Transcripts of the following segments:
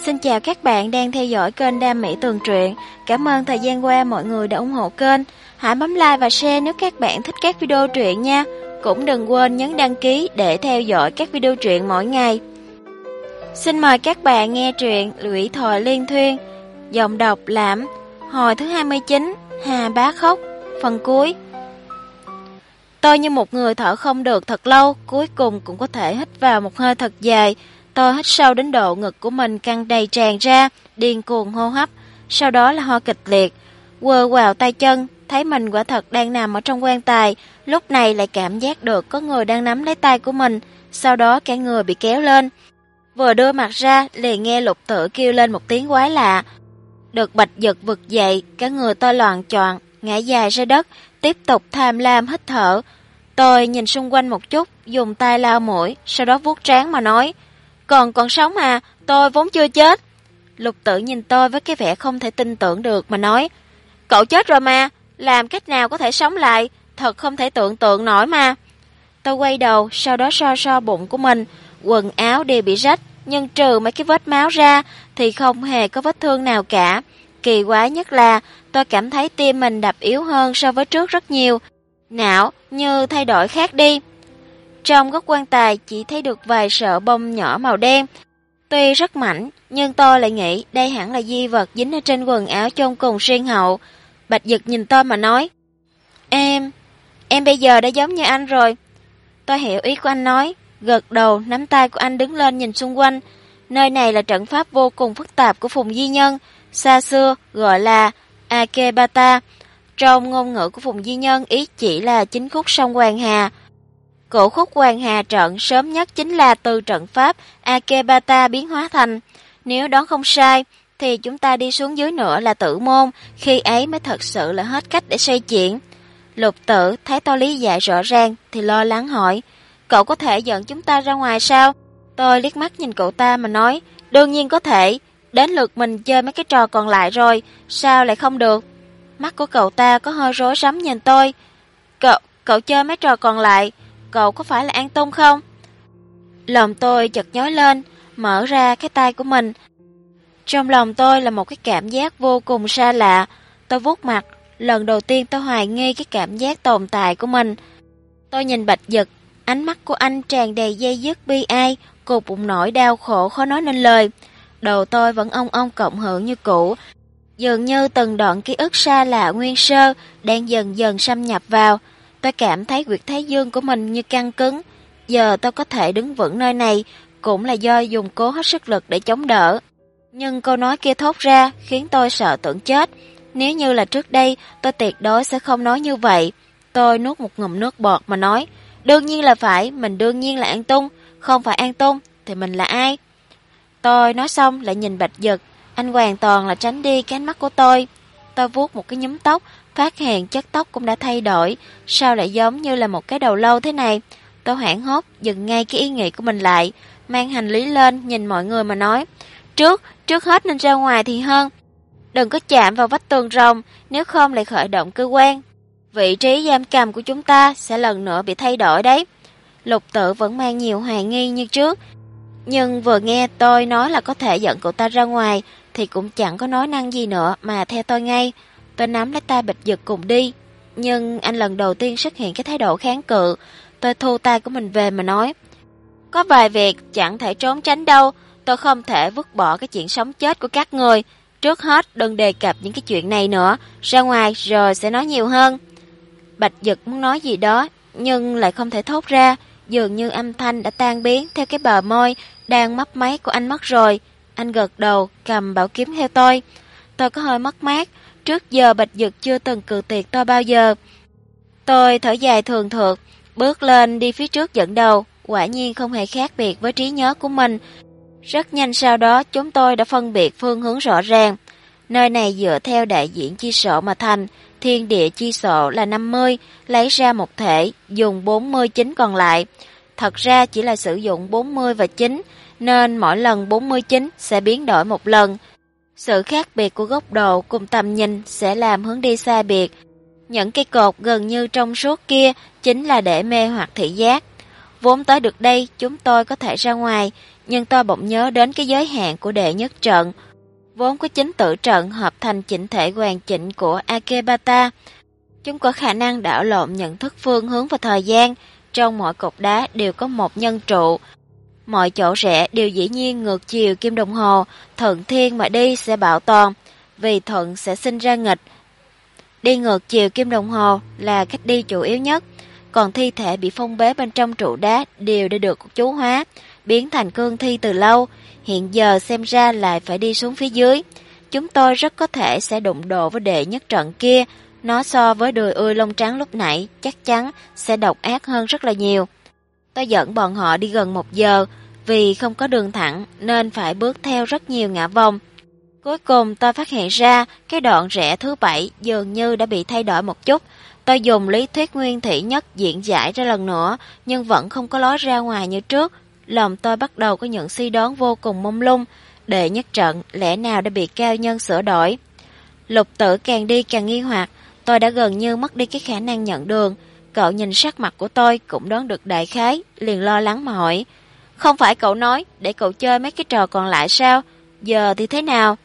Xin chào các bạn đang theo dõi kênh Đam Mỹ Tường Truyện. Cảm ơn thời gian qua mọi người đã ủng hộ kênh. Hãy bấm like và share nếu các bạn thích các video truyện nha. Cũng đừng quên nhấn đăng ký để theo dõi các video truyện mỗi ngày. Xin mời các bạn nghe truyện Lũy Thoại Liên Thuyên, giọng đọc Lãm, hồi thứ 29, Hà Bá Khóc, phần cuối. Tôi như một người thở không được thật lâu, cuối cùng cũng có thể hít vào một hơi thật dài. Tôi hít sâu đến độ ngực của mình căng đầy tràn ra, điên cuồng hô hấp, sau đó là ho kịch liệt. Quơ quào tay chân, thấy mình quả thật đang nằm ở trong quan tài, lúc này lại cảm giác được có người đang nắm lấy tay của mình, sau đó cả người bị kéo lên. Vừa đưa mặt ra, liền nghe Lục Tử kêu lên một tiếng quái lạ. Được Bạch Dực vực dậy, cả người tôi loạng choạng, ngã dài ra đất, tiếp tục tham lam hít thở. Tôi nhìn xung quanh một chút, dùng tay lau mũi, sau đó vuốt trán mà nói: Còn sống à, tôi vốn chưa chết. Lục Tử nhìn tôi với cái vẻ không thể tin tưởng được mà nói: Cậu chết rồi mà, làm cách nào có thể sống lại, thật không thể tưởng tượng nổi mà. Tôi quay đầu, sau đó so bụng của mình, quần áo đều bị rách, nhưng trừ mấy cái vết máu ra thì không hề có vết thương nào cả. Kỳ quái nhất là tôi cảm thấy tim mình đập yếu hơn so với trước rất nhiều, não như thay đổi khác đi. Trong góc quan tài chỉ thấy được vài sợi bông nhỏ màu đen. Tuy rất mảnh, nhưng tôi lại nghĩ đây hẳn là di vật dính ở trên quần áo chôn cùng xuyên hậu. Bạch Dực nhìn tôi mà nói: Em bây giờ đã giống như anh rồi. Tôi hiểu ý của anh nói, gật đầu nắm tay của anh đứng lên nhìn xung quanh. Nơi này là trận pháp vô cùng phức tạp của Phùng Di Nhân, xa xưa gọi là Akebata. Trong ngôn ngữ của Phùng Di Nhân ý chỉ là chính khúc sông Hoàng Hà. Cổ khúc Hoàng Hà trận sớm nhất chính là từ trận pháp Akebata biến hóa thành. Nếu đoán không sai, thì chúng ta đi xuống dưới nữa là Tử Môn, khi ấy mới thật sự là hết cách để xoay chuyển. Lục Tử thấy tôi lý giải rõ ràng thì lo lắng hỏi: Cậu có thể dẫn chúng ta ra ngoài sao? Tôi liếc mắt nhìn cậu ta mà nói: Đương nhiên có thể, đến lượt mình chơi mấy cái trò còn lại rồi, sao lại không được? Mắt của cậu ta có hơi rối rắm nhìn tôi. Cậu chơi mấy trò còn lại, cậu có phải là An Tung không? Lòng tôi chợt nhói lên, mở ra cái tay của mình. Trong lòng tôi là một cái cảm giác vô cùng xa lạ. Tôi vuốt mặt, lần đầu tiên tôi hoài nghi cái cảm giác tồn tại của mình. Tôi nhìn Bạch Dực, ánh mắt của anh tràn đầy dây dứt bi ai, cục bụng nỗi đau khổ khó nói nên lời. Đầu tôi vẫn ong ong cộng hưởng như cũ, dường như từng đoạn ký ức xa lạ nguyên sơ đang dần dần xâm nhập vào. Tôi cảm thấy huyệt thái dương của mình như căng cứng. Giờ tôi có thể đứng vững nơi này cũng là do dùng cố hết sức lực để chống đỡ. Nhưng câu nói kia thốt ra khiến tôi sợ tưởng chết. Nếu như là trước đây, tôi tuyệt đối sẽ không nói như vậy. Tôi nuốt một ngụm nước bọt mà nói: Đương nhiên là phải, mình đương nhiên là An Tung. Không phải An Tung thì mình là ai? Tôi nói xong lại nhìn Bạch Dực. Anh hoàn toàn là tránh đi cái ánh mắt của tôi. Tôi vuốt một cái nhúm tóc, phát hiện chất tóc cũng đã thay đổi. Sao lại giống như là một cái đầu lâu thế này? Tôi hoảng hốt, dừng ngay cái ý nghĩ của mình lại, mang hành lý lên, nhìn mọi người mà nói: Trước hết nên ra ngoài thì hơn. Đừng có chạm vào vách tường rồng, nếu không lại khởi động cơ quan. Vị trí giam cầm của chúng ta sẽ lần nữa bị thay đổi đấy. Lục Tử vẫn mang nhiều hoài nghi như trước, nhưng vừa nghe tôi nói là có thể dẫn cậu ta ra ngoài thì cũng chẳng có nói năng gì nữa mà theo tôi ngay. Tôi nắm lấy tay Bạch Dực cùng đi, nhưng anh lần đầu tiên xuất hiện cái thái độ kháng cự. Tôi thu tay của mình về mà nói: Có vài việc chẳng thể trốn tránh đâu, tôi không thể vứt bỏ cái chuyện sống chết của các người. Trước hết đừng đề cập những cái chuyện này nữa, ra ngoài rồi sẽ nói nhiều hơn. Bạch Dực muốn nói gì đó nhưng lại không thể thốt ra, dường như âm thanh đã tan biến theo cái bờ môi đang mấp máy của anh mất rồi. Anh gật đầu, cầm bảo kiếm theo tôi. Tôi có hơi mất mát, trước giờ Bạch Dực chưa từng cự tuyệt tôi bao giờ. Tôi thở dài thường thượt, bước lên đi phía trước dẫn đầu. Quả nhiên không hề khác biệt với trí nhớ của mình. Rất nhanh sau đó chúng tôi đã phân biệt phương hướng rõ ràng. Nơi này dựa theo đại diện chi sổ mà thành. Thiên địa chi sổ là 50, lấy ra một thể, dùng 49 còn lại. Thật ra chỉ là sử dụng 40 và 9, nên mỗi lần 49 sẽ biến đổi một lần. Sự khác biệt của góc độ cùng tầm nhìn sẽ làm hướng đi xa biệt. Những cây cột gần như trong suốt kia chính là để mê hoặc thị giác. Vốn tới được đây, chúng tôi có thể ra ngoài, nhưng tôi bỗng nhớ đến cái giới hạn của đệ nhất trận. Vốn có 9 tử trận hợp thành chỉnh thể hoàn chỉnh của Akebata. Chúng có khả năng đảo lộn nhận thức phương hướng và thời gian. Trong mỗi cột đá đều có một nhân trụ. Mọi chỗ rẽ đều dĩ nhiên ngược chiều kim đồng hồ. Thuận thiên mà đi sẽ bảo toàn, vì thuận sẽ sinh ra nghịch. Đi ngược chiều kim đồng hồ là cách đi chủ yếu nhất. Còn thi thể bị phong bế bên trong trụ đá đều đã được chú hóa, biến thành cương thi từ lâu. Hiện giờ xem ra lại phải đi xuống phía dưới. Chúng tôi rất có thể sẽ đụng độ với đệ nhất trận kia. Nó so với đùi ươi lông trắng lúc nãy chắc chắn sẽ độc ác hơn rất là nhiều. Tôi dẫn bọn họ đi gần 1 giờ, vì không có đường thẳng nên phải bước theo rất nhiều ngã vòng. Cuối cùng tôi phát hiện ra cái đoạn rẽ thứ 7 dường như đã bị thay đổi một chút. Tôi dùng lý thuyết nguyên thủy nhất diễn giải ra lần nữa, nhưng vẫn không có lối ra ngoài như trước. Lòng tôi bắt đầu có những suy đoán vô cùng mông lung. Đệ nhất trận lẽ nào đã bị cao nhân sửa đổi? Lục Tử càng đi càng nghi hoặc. Tôi đã gần như mất đi cái khả năng nhận đường. Cậu nhìn sắc mặt của tôi cũng đoán được đại khái, liền lo lắng mà hỏi. Không phải cậu nói để cậu chơi mấy cái trò còn lại sao? Giờ thì thế nào?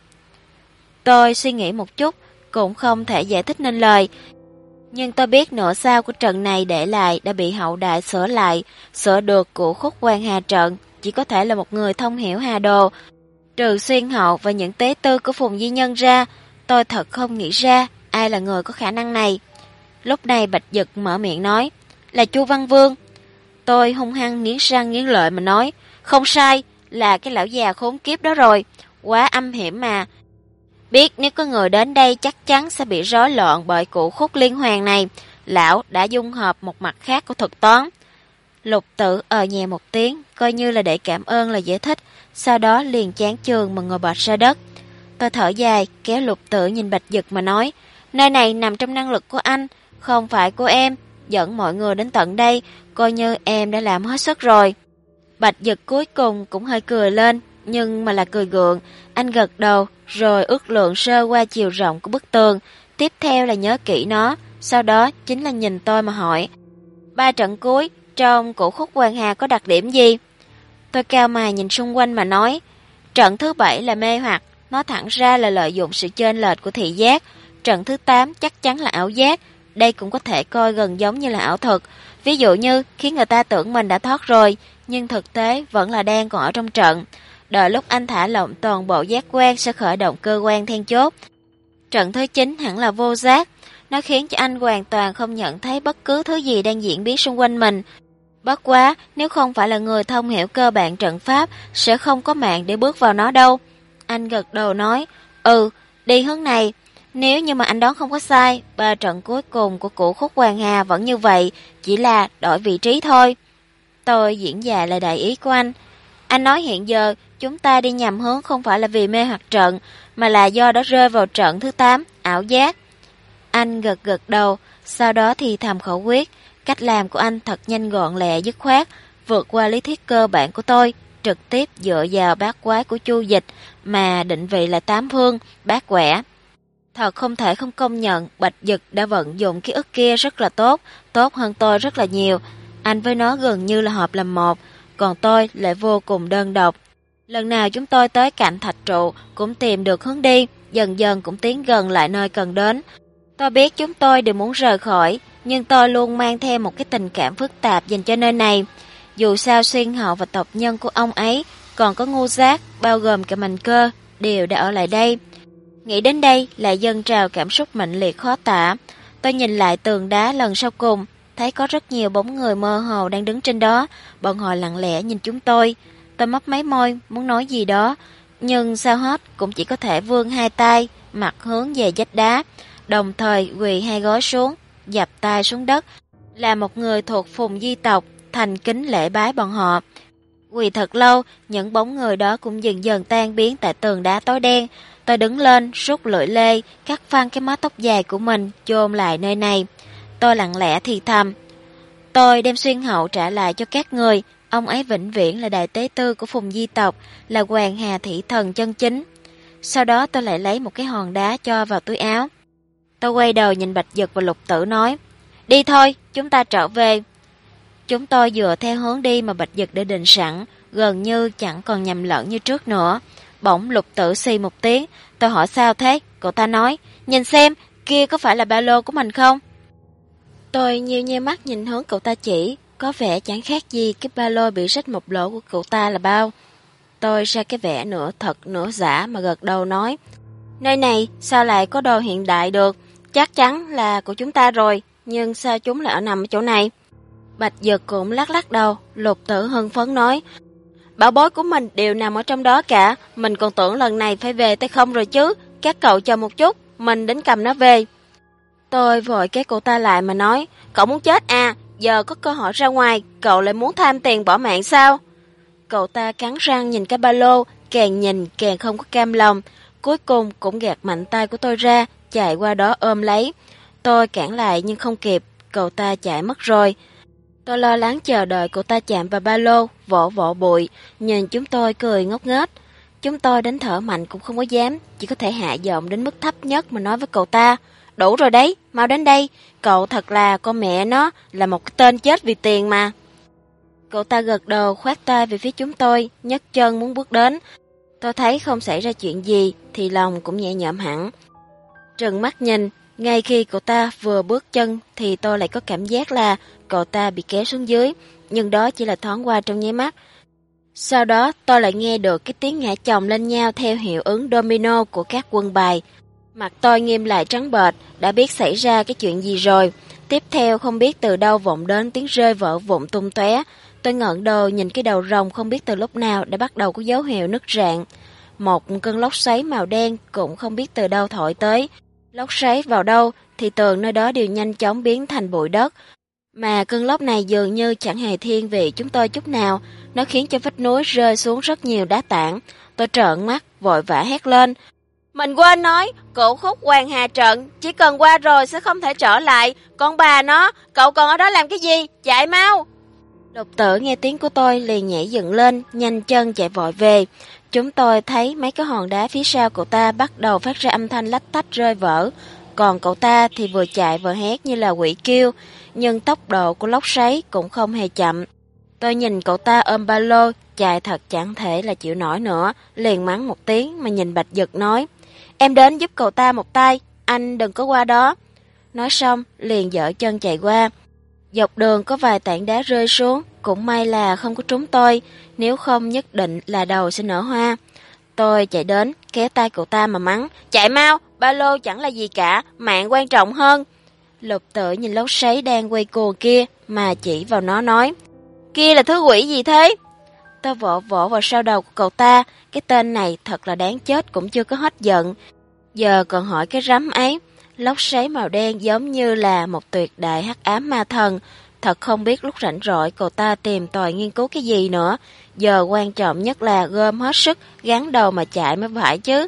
Tôi suy nghĩ một chút, cũng không thể giải thích nên lời. Nhưng tôi biết nửa sau của trận này để lại đã bị hậu đại sửa lại. Sửa được của khúc quan hà trận chỉ có thể là một người thông hiểu hà đồ. Trừ Xuyên Hậu và những tế tư của Phùng Di Nhân ra, tôi thật không nghĩ ra ai là người có khả năng này. Lúc này Bạch Dực mở miệng nói, là Chu Văn Vương. Tôi hung hăng nghiến răng nghiến lợi mà nói, không sai, là cái lão già khốn kiếp đó rồi, quá âm hiểm mà. Biết nếu có người đến đây chắc chắn sẽ bị rối loạn bởi cụ khúc liên hoàn này. Lão đã dung hợp một mặt khác của thuật toán. Lục Tử nhẹ một tiếng, coi như là để cảm ơn là giải thích, sau đó liền chán chường mà ngồi bệt ra đất. Tôi thở dài, kéo Lục Tử nhìn Bạch Dực mà nói, nơi này nằm trong năng lực của anh, không phải của em. Dẫn mọi người đến tận đây, coi như em đã làm hết sức rồi. Bạch Dực cuối cùng cũng hơi cười lên, nhưng mà là cười gượng. Anh gật đầu, rồi ước lượng sơ qua chiều rộng của bức tường. Tiếp theo là nhớ kỹ nó, sau đó chính là nhìn tôi mà hỏi. 3 trận cuối, trong cổ khúc Hoàng Hà có đặc điểm gì? Tôi cao mày nhìn xung quanh mà nói. Trận thứ 7 là mê hoặc, nó thẳng ra là lợi dụng sự chênh lệch của thị giác. Trận thứ 8 chắc chắn là ảo giác. Đây cũng có thể coi gần giống như là ảo thuật. Ví dụ như khiến người ta tưởng mình đã thoát rồi, nhưng thực tế vẫn là đang còn ở trong trận. Đợi lúc anh thả lỏng toàn bộ giác quan sẽ khởi động cơ quan then chốt. Trận thứ 9 hẳn là vô giác. Nó khiến cho anh hoàn toàn không nhận thấy bất cứ thứ gì đang diễn biến xung quanh mình. Bất quá, nếu không phải là người thông hiểu cơ bản trận pháp, sẽ không có mạng để bước vào nó đâu. Anh gật đầu nói, đi hướng này. Nếu như mà anh đoán không có sai, 3 trận cuối cùng của cụ khúc Hoàng Hà vẫn như vậy, chỉ là đổi vị trí thôi. Tôi diễn giải lại đại ý của anh. Anh nói hiện giờ, chúng ta đi nhầm hướng không phải là vì mê hoặc trận, mà là do đó rơi vào trận thứ 8, ảo giác. Anh gật gật đầu, sau đó thì thầm khẩu quyết. Cách làm của anh thật nhanh gọn lẹ dứt khoát, vượt qua lý thuyết cơ bản của tôi, trực tiếp dựa vào bát quái của Chu Dịch mà định vị là 8 phương, bát quẻ. Thật không thể không công nhận Bạch Dực đã vận dụng ký ức kia rất là tốt hơn tôi rất là nhiều. Anh với nó gần như là hợp làm một, còn tôi lại vô cùng đơn độc. Lần nào chúng tôi tới cạnh thạch trụ cũng tìm được hướng đi, dần dần cũng tiến gần lại nơi cần đến. Tôi biết chúng tôi đều muốn rời khỏi, nhưng tôi luôn mang theo một cái tình cảm phức tạp dành cho nơi này. Dù sao Xuyên Hậu và tộc nhân của ông ấy, còn có Ngô Giác, bao gồm cả Mạnh Cơ, đều đã ở lại đây. Nghĩ đến đây lại dâng trào cảm xúc mạnh liệt khó tả. Tôi nhìn lại tường đá lần sau cùng, thấy có rất nhiều bóng người mơ hồ đang đứng trên đó, bọn họ lặng lẽ nhìn chúng tôi. Tôi mấp máy môi, muốn nói gì đó, nhưng sao hết cũng chỉ có thể vươn hai tay, mặt hướng về vách đá, đồng thời quỳ hai gối xuống, dập tay xuống đất, là một người thuộc Phùng Di tộc, thành kính lễ bái bọn họ. Quỳ thật lâu, những bóng người đó cũng dần dần tan biến tại tường đá tối đen. Tôi đứng lên, rút lưỡi lê, cắt phăng cái mái tóc dài của mình, chôn lại nơi này. Tôi lặng lẽ thì thầm. Tôi đem Xuyên Hậu trả lại cho các người. Ông ấy vĩnh viễn là đại tế tư của Phùng Di tộc, là Hoàng Hà thị thần chân chính. Sau đó tôi lại lấy một cái hòn đá cho vào túi áo. Tôi quay đầu nhìn Bạch Dực và Lục Tử nói, đi thôi, chúng ta trở về. Chúng tôi dựa theo hướng đi mà Bạch Dực đã định sẵn, gần như chẳng còn nhầm lẫn như trước nữa. Bỗng Lục Tử xì một tiếng, tôi hỏi sao thế, cậu ta nói, nhìn xem, kia có phải là ba lô của mình không? Tôi nheo nheo mắt nhìn hướng cậu ta chỉ, có vẻ chẳng khác gì cái ba lô bị rách một lỗ của cậu ta là bao. Tôi ra cái vẻ nửa thật nửa giả mà gật đầu nói, nơi này sao lại có đồ hiện đại được, chắc chắn là của chúng ta rồi, nhưng sao chúng lại nằm ở chỗ này? Bạch Dực cũng lắc lắc đầu, Lục Tử hưng phấn nói, bảo bối của mình đều nằm ở trong đó cả, mình còn tưởng lần này phải về tay không rồi chứ, các cậu chờ một chút, mình đến cầm nó về. Tôi vội kéo cậu ta lại mà nói, cậu muốn chết à, giờ có cơ hội ra ngoài, cậu lại muốn tham tiền bỏ mạng sao? Cậu ta cắn răng nhìn cái ba lô, càng nhìn càng không có cam lòng, cuối cùng cũng gạt mạnh tay của tôi ra, chạy qua đó ôm lấy. Tôi cản lại nhưng không kịp, cậu ta chạy mất rồi. Tôi lo lắng chờ đợi cậu ta chạm vào ba lô, vỗ vỗ bụi, nhìn chúng tôi cười ngốc nghếch. Chúng tôi đến thở mạnh cũng không có dám, chỉ có thể hạ giọng đến mức thấp nhất mà nói với cậu ta, đủ rồi đấy, mau đến đây, cậu thật là con mẹ nó, là một cái tên chết vì tiền mà. Cậu ta gật đầu khoát tay về phía chúng tôi, nhấc chân muốn bước đến. Tôi thấy không xảy ra chuyện gì thì lòng cũng nhẹ nhõm hẳn. Trừng mắt nhìn, ngay khi cậu ta vừa bước chân thì tôi lại có cảm giác là cậu ta bị kéo xuống dưới, nhưng đó chỉ là thoáng qua trong nháy mắt. Sau đó tôi lại nghe được cái tiếng ngã chồng lên nhau theo hiệu ứng domino của các quân bài. Mặt tôi nghiêm lại trắng bệch, đã biết xảy ra cái chuyện gì rồi. Tiếp theo không biết từ đâu vọng đến tiếng rơi vỡ vụn tung tóe. Tôi ngẩng đầu nhìn cái đầu rồng không biết từ lúc nào đã bắt đầu có dấu hiệu nứt rạn. Một cơn lốc xoáy màu đen cũng không biết từ đâu thổi tới. Lốc xoáy vào đâu thì tường nơi đó đều nhanh chóng biến thành bụi đất. Mà cơn lốc này dường như chẳng hề thiên vị chúng tôi chút nào. Nó khiến cho vách núi rơi xuống rất nhiều đá tảng. Tôi trợn mắt, vội vã hét lên. Mình quên nói, cửu khúc Hoàng Hà trận, chỉ cần qua rồi sẽ không thể trở lại. Con bà nó, cậu còn ở đó làm cái gì? Chạy mau! Lục Tử nghe tiếng của tôi liền nhảy dựng lên, nhanh chân chạy vội về. Chúng tôi thấy mấy cái hòn đá phía sau cậu ta bắt đầu phát ra âm thanh lách tách rơi vỡ. Còn cậu ta thì vừa chạy vừa hét như là quỷ kêu, nhưng tốc độ của lốc xoáy cũng không hề chậm. Tôi nhìn cậu ta ôm ba lô, chạy thật chẳng thể là chịu nổi nữa, liền mắng một tiếng mà nhìn Bạch Dực nói, em đến giúp cậu ta một tay, anh đừng có qua đó. Nói xong, liền giở chân chạy qua. Dọc đường có vài tảng đá rơi xuống, cũng may là không có trúng tôi, nếu không nhất định là đầu sẽ nở hoa. Tôi chạy đến, kéo tay cậu ta mà mắng, chạy mau, ba lô chẳng là gì cả, mạng quan trọng hơn. Lục Tử nhìn lốc xoáy đang quay cuồng kia mà chỉ vào nó nói, kia là thứ quỷ gì thế? Tôi vỗ vỗ vào sau đầu của cậu ta, cái tên này thật là đáng chết cũng chưa có hết giận. Giờ còn hỏi cái rắm ấy, lốc xoáy màu đen giống như là một tuyệt đại hắc ám ma thần, thật không biết lúc rảnh rỗi cậu ta tìm tòi nghiên cứu cái gì nữa, giờ quan trọng nhất là gom hết sức, gắn đầu mà chạy mới phải chứ.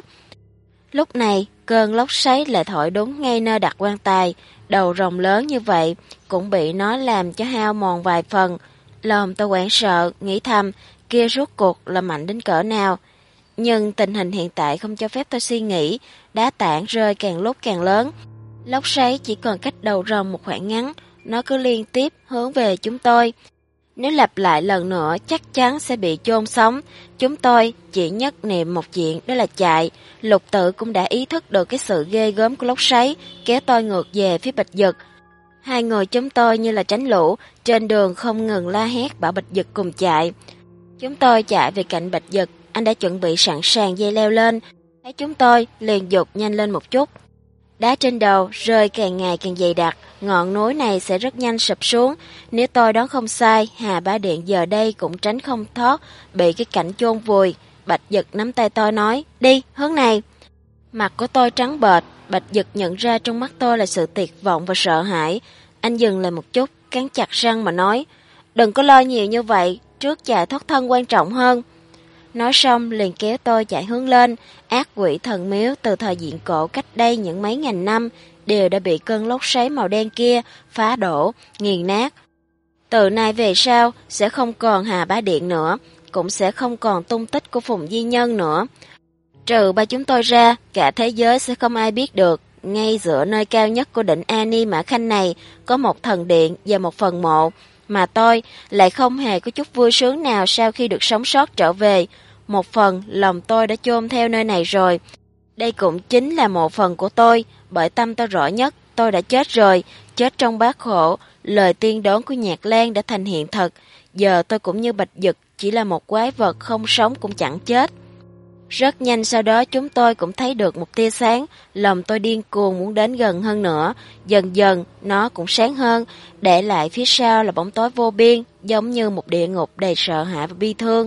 Lúc này, cơn lốc xoáy lại thổi đúng ngay nơi đặt quan tài, đầu rồng lớn như vậy, cũng bị nó làm cho hao mòn vài phần. Lòng tôi hoảng sợ, nghĩ thầm, kia rốt cuộc là mạnh đến cỡ nào. Nhưng tình hình hiện tại không cho phép tôi suy nghĩ, đá tảng rơi càng lúc càng lớn. Lốc xoáy chỉ còn cách đầu rồng một khoảng ngắn, nó cứ liên tiếp hướng về chúng tôi. Nếu lặp lại lần nữa chắc chắn sẽ bị chôn sống. Chúng tôi chỉ nhất niệm một chuyện, đó là chạy. Lục Tử cũng đã ý thức được cái sự ghê gớm của lốc xoáy, kéo tôi ngược về phía Bạch Dực. Hai người chúng tôi như là tránh lũ, trên đường không ngừng la hét bảo Bạch Dực cùng chạy. Chúng tôi chạy về cạnh Bạch Dực, anh đã chuẩn bị sẵn sàng dây leo lên. Thấy chúng tôi liền giục nhanh lên một chút. Đá trên đầu rơi càng ngày càng dày đặc, ngọn núi này sẽ rất nhanh sụp xuống. Nếu tôi đoán không sai, Hà Bá Điện giờ đây cũng tránh không thoát bị cái cảnh chôn vùi. Bạch Dực nắm tay tôi nói, đi, hướng này. Mặt của tôi trắng bệch, Bạch Dực nhận ra trong mắt tôi là sự tuyệt vọng và sợ hãi. Anh dừng lại một chút, cắn chặt răng mà nói, đừng có lo nhiều như vậy, trước chạy thoát thân quan trọng hơn. Nói xong liền kéo tôi chạy hướng lên. Ác quỷ thần miếu từ thời diện cổ cách đây những mấy ngàn năm đều đã bị cơn lốc xoáy màu đen kia phá đổ, nghiền nát. Từ nay về sau sẽ không còn Hà Bá Điện nữa, cũng sẽ không còn tung tích của Phùng Di Nhân nữa. Trừ ba chúng tôi ra, cả thế giới sẽ không ai biết được. Ngay giữa nơi cao nhất của đỉnh Ani Mã Khanh này có một thần điện và một phần mộ. mà tôi lại không hề có chút vui sướng nào sau khi được sống sót trở về. Một phần lòng tôi đã chôn theo nơi này rồi. Đây cũng chính là một phần của tôi, bởi tâm tôi rõ nhất, tôi đã chết rồi, chết trong bát khổ, lời tiên đoán của Nhạc Lan đã thành hiện thực. Giờ tôi cũng như Bạch Dực, chỉ là một quái vật không sống cũng chẳng chết. Rất nhanh sau đó chúng tôi cũng thấy được một tia sáng, lòng tôi điên cuồng muốn đến gần hơn nữa, dần dần nó cũng sáng hơn, để lại phía sau là bóng tối vô biên, giống như một địa ngục đầy sợ hãi và bi thương.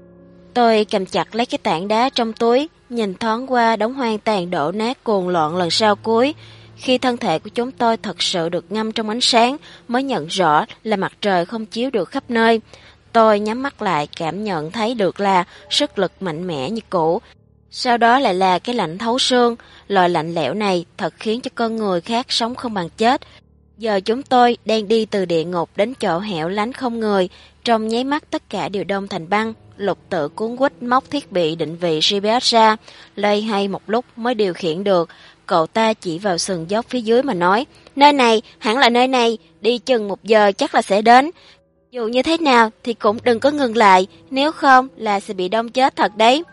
Tôi cầm chặt lấy cái tảng đá trong túi, nhìn thoáng qua đống hoang tàn đổ nát cuồng loạn lần sau cuối. Khi thân thể của chúng tôi thật sự được ngâm trong ánh sáng, mới nhận rõ là mặt trời không chiếu được khắp nơi. Tôi nhắm mắt lại cảm nhận thấy được là sức lực mạnh mẽ như cũ. Sau đó lại là cái lạnh thấu xương, loại lạnh lẽo này thật khiến cho con người khác sống không bằng chết. Giờ chúng tôi đang đi từ địa ngục đến chỗ hẻo lánh không người, trong nháy mắt tất cả đều đông thành băng. Lục Tự cuống quýt móc thiết bị định vị GPS ra, loay hay một lúc mới điều khiển được. Cậu ta chỉ vào sườn dốc phía dưới mà nói, nơi này, hẳn là nơi này, đi chừng 1 giờ chắc là sẽ đến. Dù như thế nào thì cũng đừng có ngừng lại, nếu không là sẽ bị đông chết thật đấy.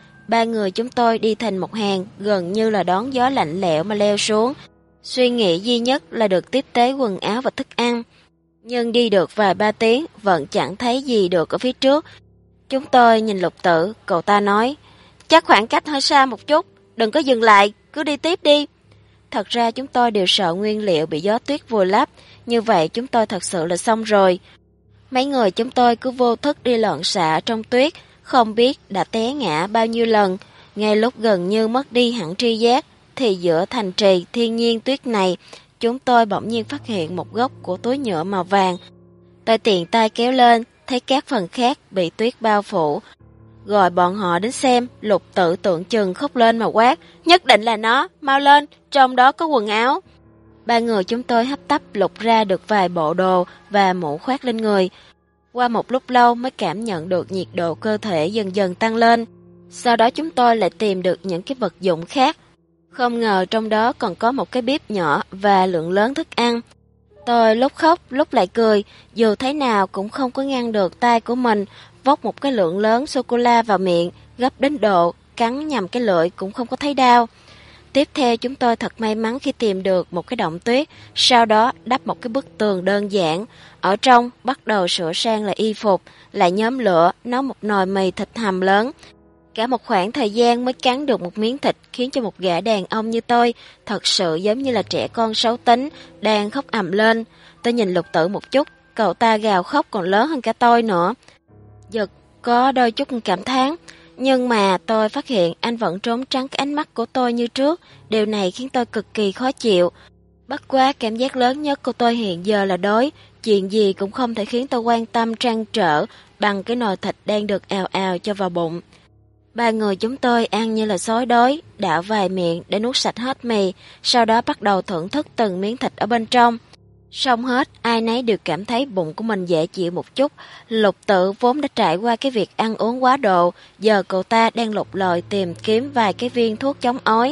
3 người chúng tôi đi thành một hàng, gần như là đón gió lạnh lẽo mà leo xuống. Suy nghĩ duy nhất là được tiếp tế quần áo và thức ăn. Nhưng đi được vài 3 tiếng, vẫn chẳng thấy gì được ở phía trước. Chúng tôi nhìn Lục Tự, cậu ta nói, chắc khoảng cách hơi xa một chút, đừng có dừng lại, cứ đi tiếp đi. Thật ra chúng tôi đều sợ nguyên liệu bị gió tuyết vùi lấp, như vậy chúng tôi thật sự là xong rồi. Mấy người chúng tôi cứ vô thức đi loạn xạ trong tuyết, không biết đã té ngã bao nhiêu lần. Ngay lúc gần như mất đi hẳn tri giác, thì giữa thành trì thiên nhiên tuyết này, chúng tôi bỗng nhiên phát hiện một góc của túi nhựa màu vàng. Tôi tiện tay kéo lên, thấy các phần khác bị tuyết bao phủ. Gọi bọn họ đến xem, Lục Tự tưởng chừng khóc lên mà quát, nhất định là nó, mau lên, trong đó có quần áo. 3 người chúng tôi hấp tấp lục ra được vài bộ đồ và mũ khoác lên người. Qua một lúc lâu mới cảm nhận được nhiệt độ cơ thể dần dần tăng lên. Sau đó chúng tôi lại tìm được những cái vật dụng khác. Không ngờ trong đó còn có một cái bếp nhỏ và lượng lớn thức ăn. Tôi lúc khóc lúc lại cười, dù thế nào cũng không có ngăn được tay của mình vốc một cái lượng lớn sô-cô-la vào miệng, gấp đến độ cắn nhầm cái lưỡi cũng không có thấy đau. Tiếp theo chúng tôi thật may mắn khi tìm được một cái động tuyết, sau đó đắp một cái bức tường đơn giản. Ở trong bắt đầu sửa sang lại y phục, lại nhóm lửa, nấu một nồi mì thịt hầm lớn. Cả một khoảng thời gian mới cắn được một miếng thịt, khiến cho một gã đàn ông như tôi thật sự giống như là trẻ con xấu tính, đang khóc ầm lên. Tôi nhìn Lục Tự một chút, cậu ta gào khóc còn lớn hơn cả tôi nữa. Giật có đôi chút cảm thán, nhưng mà tôi phát hiện anh vẫn trốn tránh cái ánh mắt của tôi như trước. Điều này khiến tôi cực kỳ khó chịu. Bất quá cảm giác lớn nhất của tôi hiện giờ là đói. Chuyện gì cũng không thể khiến tôi quan tâm trăn trở bằng cái nồi thịt đang được ào ào cho vào bụng. 3 người chúng tôi ăn như là sói đói, đảo vài miệng để nuốt sạch hết mì, sau đó bắt đầu thưởng thức từng miếng thịt ở bên trong. Xong hết, ai nấy đều cảm thấy bụng của mình dễ chịu một chút. Lục Tự vốn đã trải qua cái việc ăn uống quá độ, giờ cậu ta đang lục lọi tìm kiếm vài cái viên thuốc chống ói.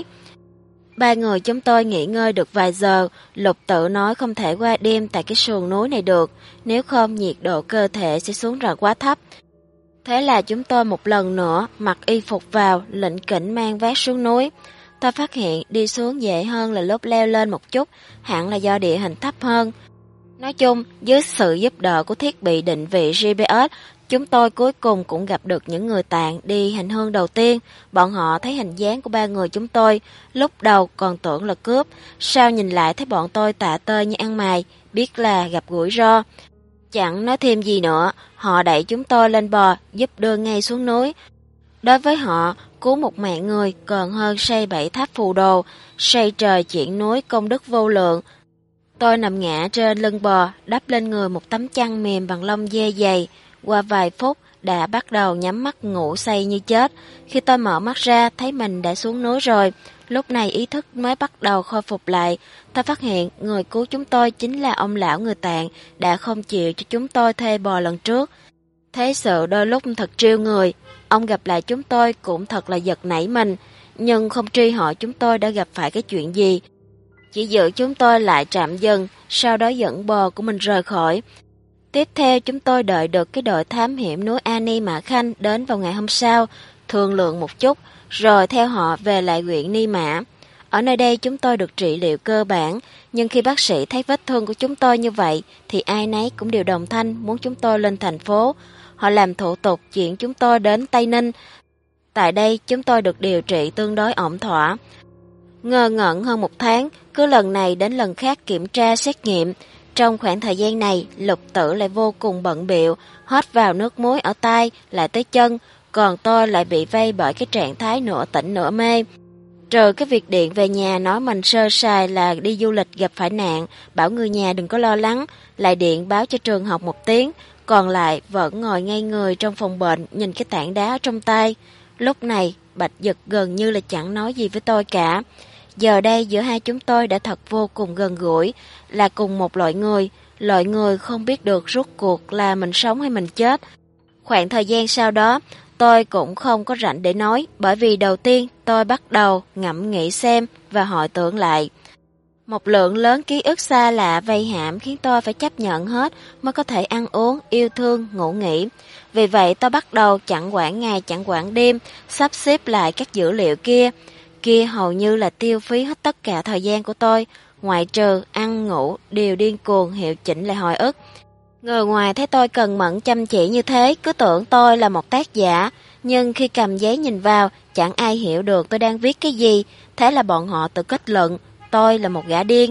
3 người chúng tôi nghỉ ngơi được vài giờ, Lục Tự nói không thể qua đêm tại cái sườn núi này được, nếu không nhiệt độ cơ thể sẽ xuống ra quá thấp. Thế là chúng tôi một lần nữa mặc y phục vào, lỉnh kỉnh mang vác xuống núi. Tôi phát hiện đi xuống dễ hơn là lúc leo lên một chút, hẳn là do địa hình thấp hơn. Nói chung, dưới sự giúp đỡ của thiết bị định vị GPS, chúng tôi cuối cùng cũng gặp được những người Tạng đi hành hương đầu tiên. Bọn họ thấy hình dáng của 3 người chúng tôi, lúc đầu còn tưởng là cướp, sau nhìn lại thấy bọn tôi tạ tơi như ăn mày, biết là gặp rủi ro. Chẳng nói thêm gì nữa, họ đẩy chúng tôi lên bò, giúp đưa ngay xuống núi. Đối với họ, cứu một mạng người còn hơn xây 7 tháp phù đồ, xây trời chuyển núi công đức vô lượng. Tôi nằm ngã trên lưng bò, đắp lên người một tấm chăn mềm bằng lông dê dày. Qua vài phút, đã bắt đầu nhắm mắt ngủ say như chết. Khi tôi mở mắt ra, thấy mình đã xuống núi rồi. Lúc này ý thức mới bắt đầu khôi phục lại. Tôi phát hiện người cứu chúng tôi chính là ông lão người Tạng đã không chịu cho chúng tôi thuê bò lần trước. Thế sự đôi lúc thật trêu người. Ông gặp lại chúng tôi cũng thật là giật nảy mình, nhưng không truy hỏi chúng tôi đã gặp phải cái chuyện gì. Chỉ giữ chúng tôi lại trạm dừng, sau đó dẫn bò của mình rời khỏi. Tiếp theo chúng tôi đợi được cái đội thám hiểm núi Ani Mã Khanh đến vào ngày hôm sau, thương lượng một chút, rồi theo họ về lại huyện Ni Mã. Ở nơi đây chúng tôi được trị liệu cơ bản, nhưng khi bác sĩ thấy vết thương của chúng tôi như vậy, thì ai nấy cũng đều đồng thanh muốn chúng tôi lên thành phố. Họ làm thủ tục chuyển chúng tôi đến Tây Ninh. Tại đây chúng tôi được điều trị tương đối ổn thỏa. Ngơ ngẩn hơn 1 tháng, cứ lần này đến lần khác kiểm tra xét nghiệm. Trong khoảng thời gian này, Lục Tử lại vô cùng bận bịu, hót vào nước muối ở tay, lại tới chân, còn tôi lại bị vây bởi cái trạng thái nửa tỉnh nửa mê. Trừ cái việc điện về nhà nói mình sơ sài là đi du lịch gặp phải nạn, bảo người nhà đừng có lo lắng, lại điện báo cho trường học 1 tiếng, còn lại vẫn ngồi ngay người trong phòng bệnh nhìn cái tảng đá trong tay. Lúc này, Bạch Dực gần như là chẳng nói gì với tôi cả. Giờ đây giữa hai chúng tôi đã thật vô cùng gần gũi, là cùng một loại người không biết được rốt cuộc là mình sống hay mình chết. Khoảng thời gian sau đó, tôi cũng không có rảnh để nói, bởi vì đầu tiên tôi bắt đầu ngẫm nghĩ xem và hồi tưởng lại. Một lượng lớn ký ức xa lạ vây hãm khiến tôi phải chấp nhận hết mới có thể ăn uống, yêu thương, ngủ nghỉ. Vì vậy tôi bắt đầu chẳng quản ngày chẳng quản đêm, sắp xếp lại các dữ liệu kia hầu như là tiêu phí hết tất cả thời gian của tôi, ngoại trừ ăn ngủ đều điên cuồng hiệu chỉnh lại hồi ức. Người ngoài thấy tôi cần mẫn chăm chỉ như thế, cứ tưởng tôi là một tác giả, nhưng khi cầm giấy nhìn vào, chẳng ai hiểu được tôi đang viết cái gì, thế là bọn họ tự kết luận tôi là một gã điên.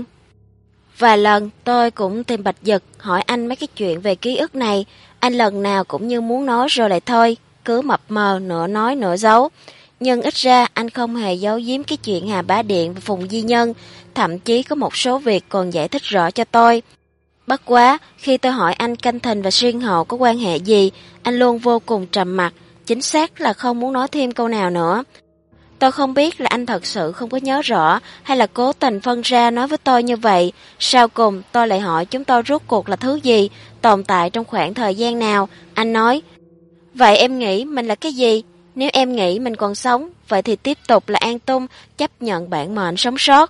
Vài lần tôi cũng tìm Bạch Dực hỏi anh mấy cái chuyện về ký ức này, anh lần nào cũng như muốn nói rồi lại thôi, cứ mập mờ nửa nói nửa giấu. Nhưng ít ra anh không hề giấu giếm cái chuyện Hà Bá Điện và Phùng Di Nhân, thậm chí có một số việc còn giải thích rõ cho tôi. Bất quá, khi tôi hỏi anh Canh Thìn và Xuyên Hậu có quan hệ gì, anh luôn vô cùng trầm mặc, chính xác là không muốn nói thêm câu nào nữa. Tôi không biết là anh thật sự không có nhớ rõ hay là cố tình phân ra nói với tôi như vậy. Sau cùng tôi lại hỏi chúng tôi rốt cuộc là thứ gì, tồn tại trong khoảng thời gian nào. Anh nói, vậy em nghĩ mình là cái gì? Nếu em nghĩ mình còn sống, vậy thì tiếp tục là An Tung chấp nhận bản mệnh sống sót.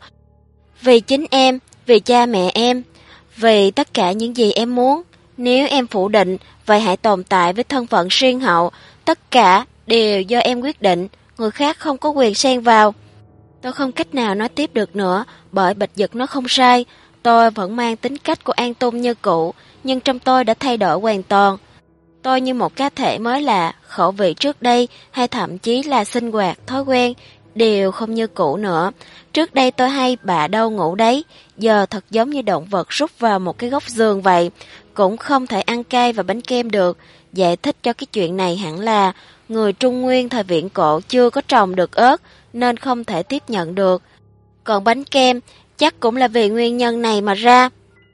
Vì chính em, vì cha mẹ em, vì tất cả những gì em muốn. Nếu em phủ định, vậy hãy tồn tại với thân phận Xuyên Hậu. Tất cả đều do em quyết định, người khác không có quyền xen vào. Tôi không cách nào nói tiếp được nữa, bởi Bạch Dực nó không sai. Tôi vẫn mang tính cách của An Tung như cũ, nhưng trong tôi đã thay đổi hoàn toàn. Tôi như một cá thể mới lạ, khẩu vị trước đây hay thậm chí là sinh hoạt, thói quen đều không như cũ nữa. Trước đây tôi hay bạ đâu ngủ đấy, giờ thật giống như động vật rút vào một cái góc giường vậy, cũng không thể ăn cay và bánh kem được. Giải thích cho cái chuyện này hẳn là người Trung Nguyên thời viễn cổ chưa có trồng được ớt nên không thể tiếp nhận được. Còn bánh kem chắc cũng là vì nguyên nhân này mà ra.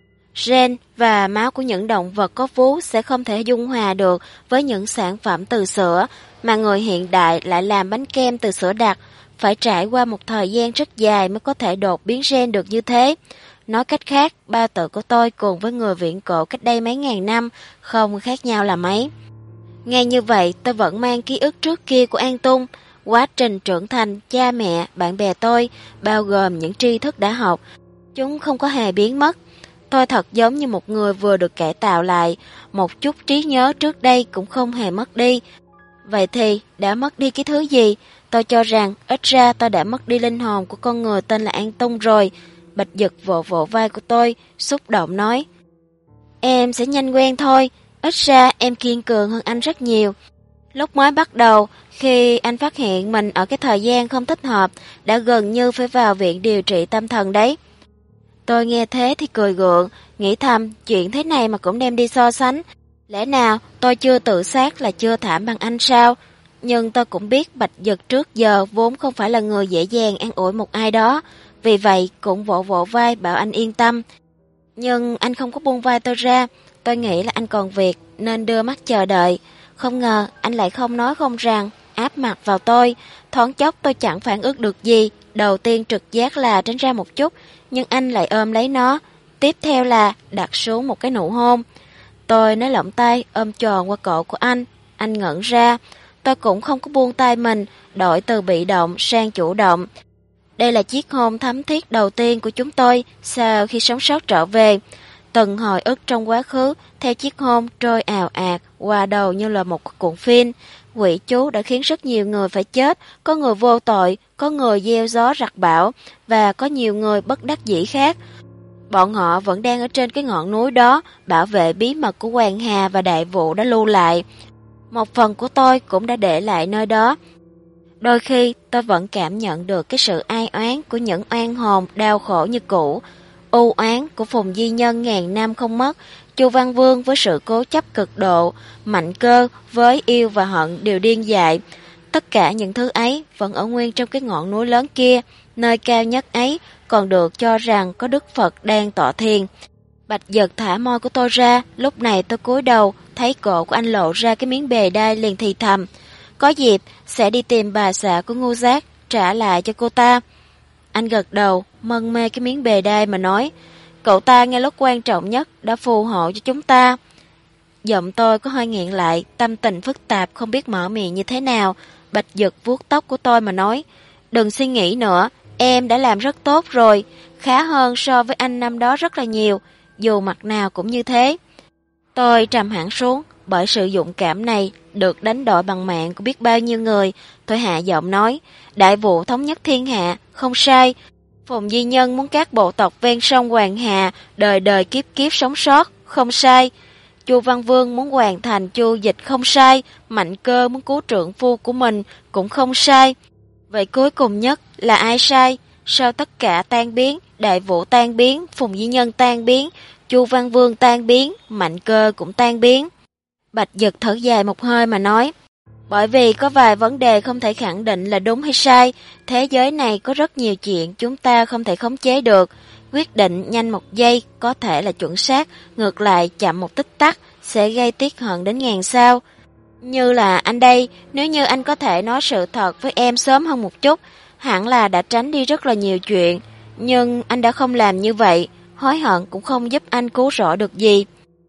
Gen và máu của những động vật có vú sẽ không thể dung hòa được với những sản phẩm từ sữa, mà người hiện đại lại làm bánh kem từ sữa đặc, phải trải qua một thời gian rất dài mới có thể đột biến gen được như thế. Nói cách khác, bao tử của tôi cùng với người viễn cổ cách đây mấy ngàn năm không khác nhau là mấy. Ngay như vậy, tôi vẫn mang ký ức trước kia của An Tung. Quá trình trưởng thành, cha mẹ, bạn bè tôi, bao gồm những tri thức đã học, chúng không có hề biến mất. Tôi thật giống như một người vừa được cải tạo lại, một chút trí nhớ trước đây cũng không hề mất đi. Vậy thì, đã mất đi cái thứ gì? Tôi cho rằng, ít ra tôi đã mất đi linh hồn của con người tên là An Tung rồi. Bạch Dực vỗ vỗ vai của tôi, xúc động nói, em sẽ nhanh quen thôi, ít ra em kiên cường hơn anh rất nhiều. Lúc mới bắt đầu, khi anh phát hiện mình ở cái thời gian không thích hợp, đã gần như phải vào viện điều trị tâm thần đấy. Tôi nghe thế thì cười gượng, nghĩ thầm chuyện thế này mà cũng đem đi so sánh. Lẽ nào tôi chưa tự sát là chưa thảm bằng anh sao? Nhưng tôi cũng biết Bạch Dực trước giờ vốn không phải là người dễ dàng an ủi một ai đó, vì vậy cũng vỗ vỗ vai bảo anh yên tâm. Nhưng anh không có buông vai tôi ra, tôi nghĩ là anh còn việc nên đưa mắt chờ đợi. Không ngờ anh lại không nói không rằng, áp mặt vào tôi. Thoáng chốc tôi chẳng phản ứng được gì, đầu tiên trực giác là tránh ra một chút, nhưng anh lại ôm lấy nó, tiếp theo là đặt xuống một cái nụ hôn. Tôi nới lỏng tay ôm tròn qua cổ của anh ngẩn ra. Tôi cũng không có buông tay mình, đổi từ bị động sang chủ động. Đây là chiếc hôn thắm thiết đầu tiên của chúng tôi sau khi sống sót trở về. Từng hồi ức trong quá khứ theo chiếc hôn trôi ào ạt qua đầu như là một cuộn phim. Quỷ chú đã khiến rất nhiều người phải chết, có người vô tội, có người gieo gió rặt bão, và có nhiều người bất đắc dĩ khác. Bọn họ vẫn đang ở trên cái ngọn núi đó, bảo vệ bí mật của Hoàng Hà và Đại Vũ đã lưu lại. Một phần của tôi cũng đã để lại nơi đó. Đôi khi tôi vẫn cảm nhận được cái sự ai oán của những oan hồn đau khổ như cũ. U oán của Phùng Di Nhân ngàn năm không mất, Chu Văn Vương với sự cố chấp cực độ, Mạnh Cơ với yêu và hận đều điên dại. Tất cả những thứ ấy vẫn ở nguyên trong cái ngọn núi lớn kia, nơi cao nhất ấy còn được cho rằng có Đức Phật đang tọa thiền. Bạch Dật thả môi của tôi ra, lúc này tôi cúi đầu, thấy cổ của anh lộ ra cái miếng bề đai liền thì thầm. Có dịp, sẽ đi tìm bà xã của Ngô Giác, trả lại cho cô ta. Anh gật đầu, mân mê cái miếng bề đai mà nói, cậu ta ngay lúc quan trọng nhất đã phù hộ cho chúng ta. Giọng tôi có hơi nghẹn lại, tâm tình phức tạp không biết mở miệng như thế nào. Bạch Dật vuốt tóc của tôi mà nói, đừng suy nghĩ nữa, em đã làm rất tốt rồi, khá hơn so với anh năm đó rất là nhiều, dù mặt nào cũng như thế. Tôi trầm hẳn xuống, bởi sự dũng cảm này được đánh đổi bằng mạng của biết bao nhiêu người. Tôi hạ giọng nói, đại vụ thống nhất thiên hạ, không sai. Phùng Di Nhân muốn các bộ tộc ven sông Hoàng Hà đời đời kiếp kiếp sống sót, không sai. Chu Văn Vương muốn hoàn thành chu dịch, không sai. Mạnh Cơ muốn cứu trượng phu của mình, cũng không sai. Vậy cuối cùng nhất là ai sai? Sau tất cả tan biến, đại vụ tan biến, Phùng Di Nhân tan biến, Chu Văn Vương tan biến, Mạnh Cơ cũng tan biến. Bạch Dật thở dài một hơi mà nói, bởi vì có vài vấn đề không thể khẳng định là đúng hay sai, thế giới này có rất nhiều chuyện chúng ta không thể khống chế được. Quyết định nhanh một giây có thể là chuẩn xác, ngược lại chậm một tích tắc sẽ gây tiếc hận đến ngàn sao. Như là anh đây, nếu như anh có thể nói sự thật với em sớm hơn một chút, hẳn là đã tránh đi rất là nhiều chuyện. Nhưng anh đã không làm như vậy, hối hận cũng không giúp anh cứu rỗi được gì.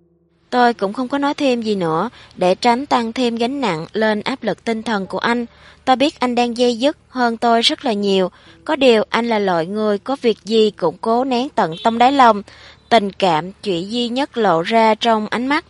Tôi cũng không có nói thêm gì nữa, để tránh tăng thêm gánh nặng lên áp lực tinh thần của anh. Tôi biết anh đang dây dứt hơn tôi rất là nhiều. Có điều anh là loại người có việc gì cũng cố nén tận tâm đáy lòng. Tình cảm chỉ duy nhất lộ ra trong ánh mắt.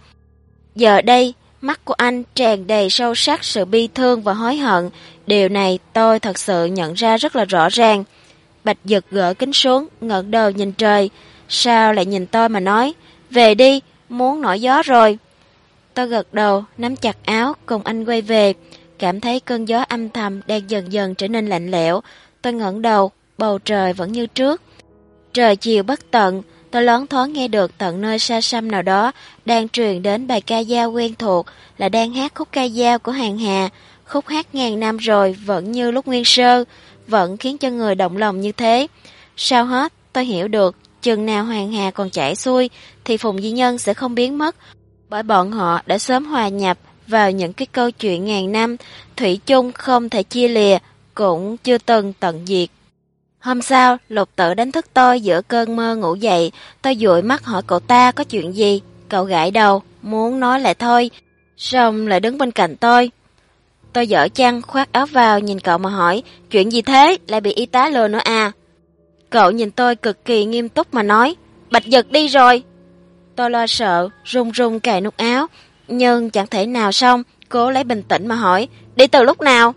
Giờ đây, mắt của anh tràn đầy sâu sắc sự bi thương và hối hận. Điều này tôi thật sự nhận ra rất là rõ ràng. Bạch Dật gỡ kính xuống, ngẩng đầu nhìn trời. Sao lại nhìn tôi mà nói, về đi, muốn nổi gió rồi. Tôi gật đầu, nắm chặt áo cùng anh quay về, cảm thấy cơn gió âm thầm đang dần dần trở nên lạnh lẽo. Tôi ngẩng đầu, bầu trời vẫn như trước. Trời chiều bất tận, tôi loáng thoáng nghe được tận nơi xa xăm nào đó đang truyền đến bài ca dao quen thuộc, là đang hát khúc ca dao của Hoàng Hà. Khúc hát ngàn năm rồi vẫn như lúc nguyên sơ, vẫn khiến cho người động lòng như thế. Sao hết, tôi hiểu được, chừng nào Hoàng Hà còn chảy xuôi thì Phùng Di Nhân sẽ không biến mất, bởi bọn họ đã sớm hòa nhập vào những cái câu chuyện ngàn năm, thủy chung không thể chia lìa, cũng chưa từng tận diệt. Hôm sau, Lục Tự đánh thức tôi giữa cơn mơ ngủ dậy. Tôi dụi mắt hỏi cậu ta có chuyện gì. Cậu gãi đầu, muốn nói lại thôi, xong lại đứng bên cạnh tôi. Tôi dở chăn khoác áo vào nhìn cậu mà hỏi, chuyện gì thế, lại bị y tá lừa nữa à? Cậu nhìn tôi cực kỳ nghiêm túc mà nói, Bạch Dật đi rồi. Tôi lo sợ, run run cài nút áo, nhưng chẳng thể nào xong, cố lấy bình tĩnh mà hỏi, đi từ lúc nào?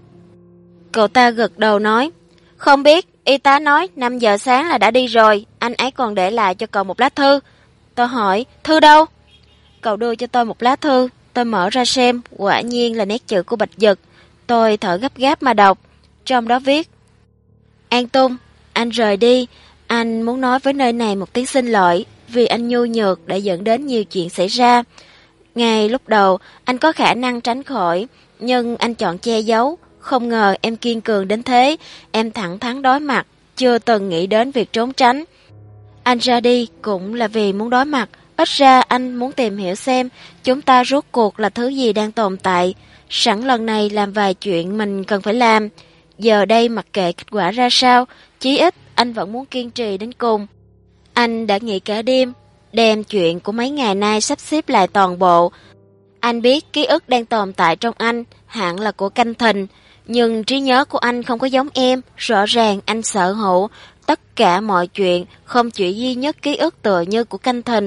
Cậu ta gật đầu nói, không biết, y tá nói 5 giờ sáng là đã đi rồi, anh ấy còn để lại cho cậu một lá thư. Tôi hỏi, thư đâu? Cậu đưa cho tôi một lá thư, tôi mở ra xem, quả nhiên là nét chữ của Bạch Dật. Tôi thở gấp gáp mà đọc, trong đó viết, An Tung, anh rời đi, anh muốn nói với nơi này một tiếng xin lỗi, vì anh nhu nhược đã dẫn đến nhiều chuyện xảy ra. Ngay lúc đầu, anh có khả năng tránh khỏi, nhưng anh chọn che giấu. Không ngờ em kiên cường đến thế, em thẳng thắn đối mặt, chưa từng nghĩ đến việc trốn tránh. Anh ra đi cũng là vì muốn đối mặt, ít ra anh muốn tìm hiểu xem chúng ta rốt cuộc là thứ gì đang tồn tại. Sẵn lần này làm vài chuyện mình cần phải làm. Giờ đây mặc kệ kết quả ra sao, chí ít anh vẫn muốn kiên trì đến cùng. Anh đã nghĩ cả đêm, đem chuyện của mấy ngày nay sắp xếp lại toàn bộ. Anh biết ký ức đang tồn tại trong anh, hẳn là của Canh Thìn, nhưng trí nhớ của anh không có giống em, rõ ràng anh sở hữu tất cả mọi chuyện, không chỉ duy nhất ký ức tựa như của Canh Thìn.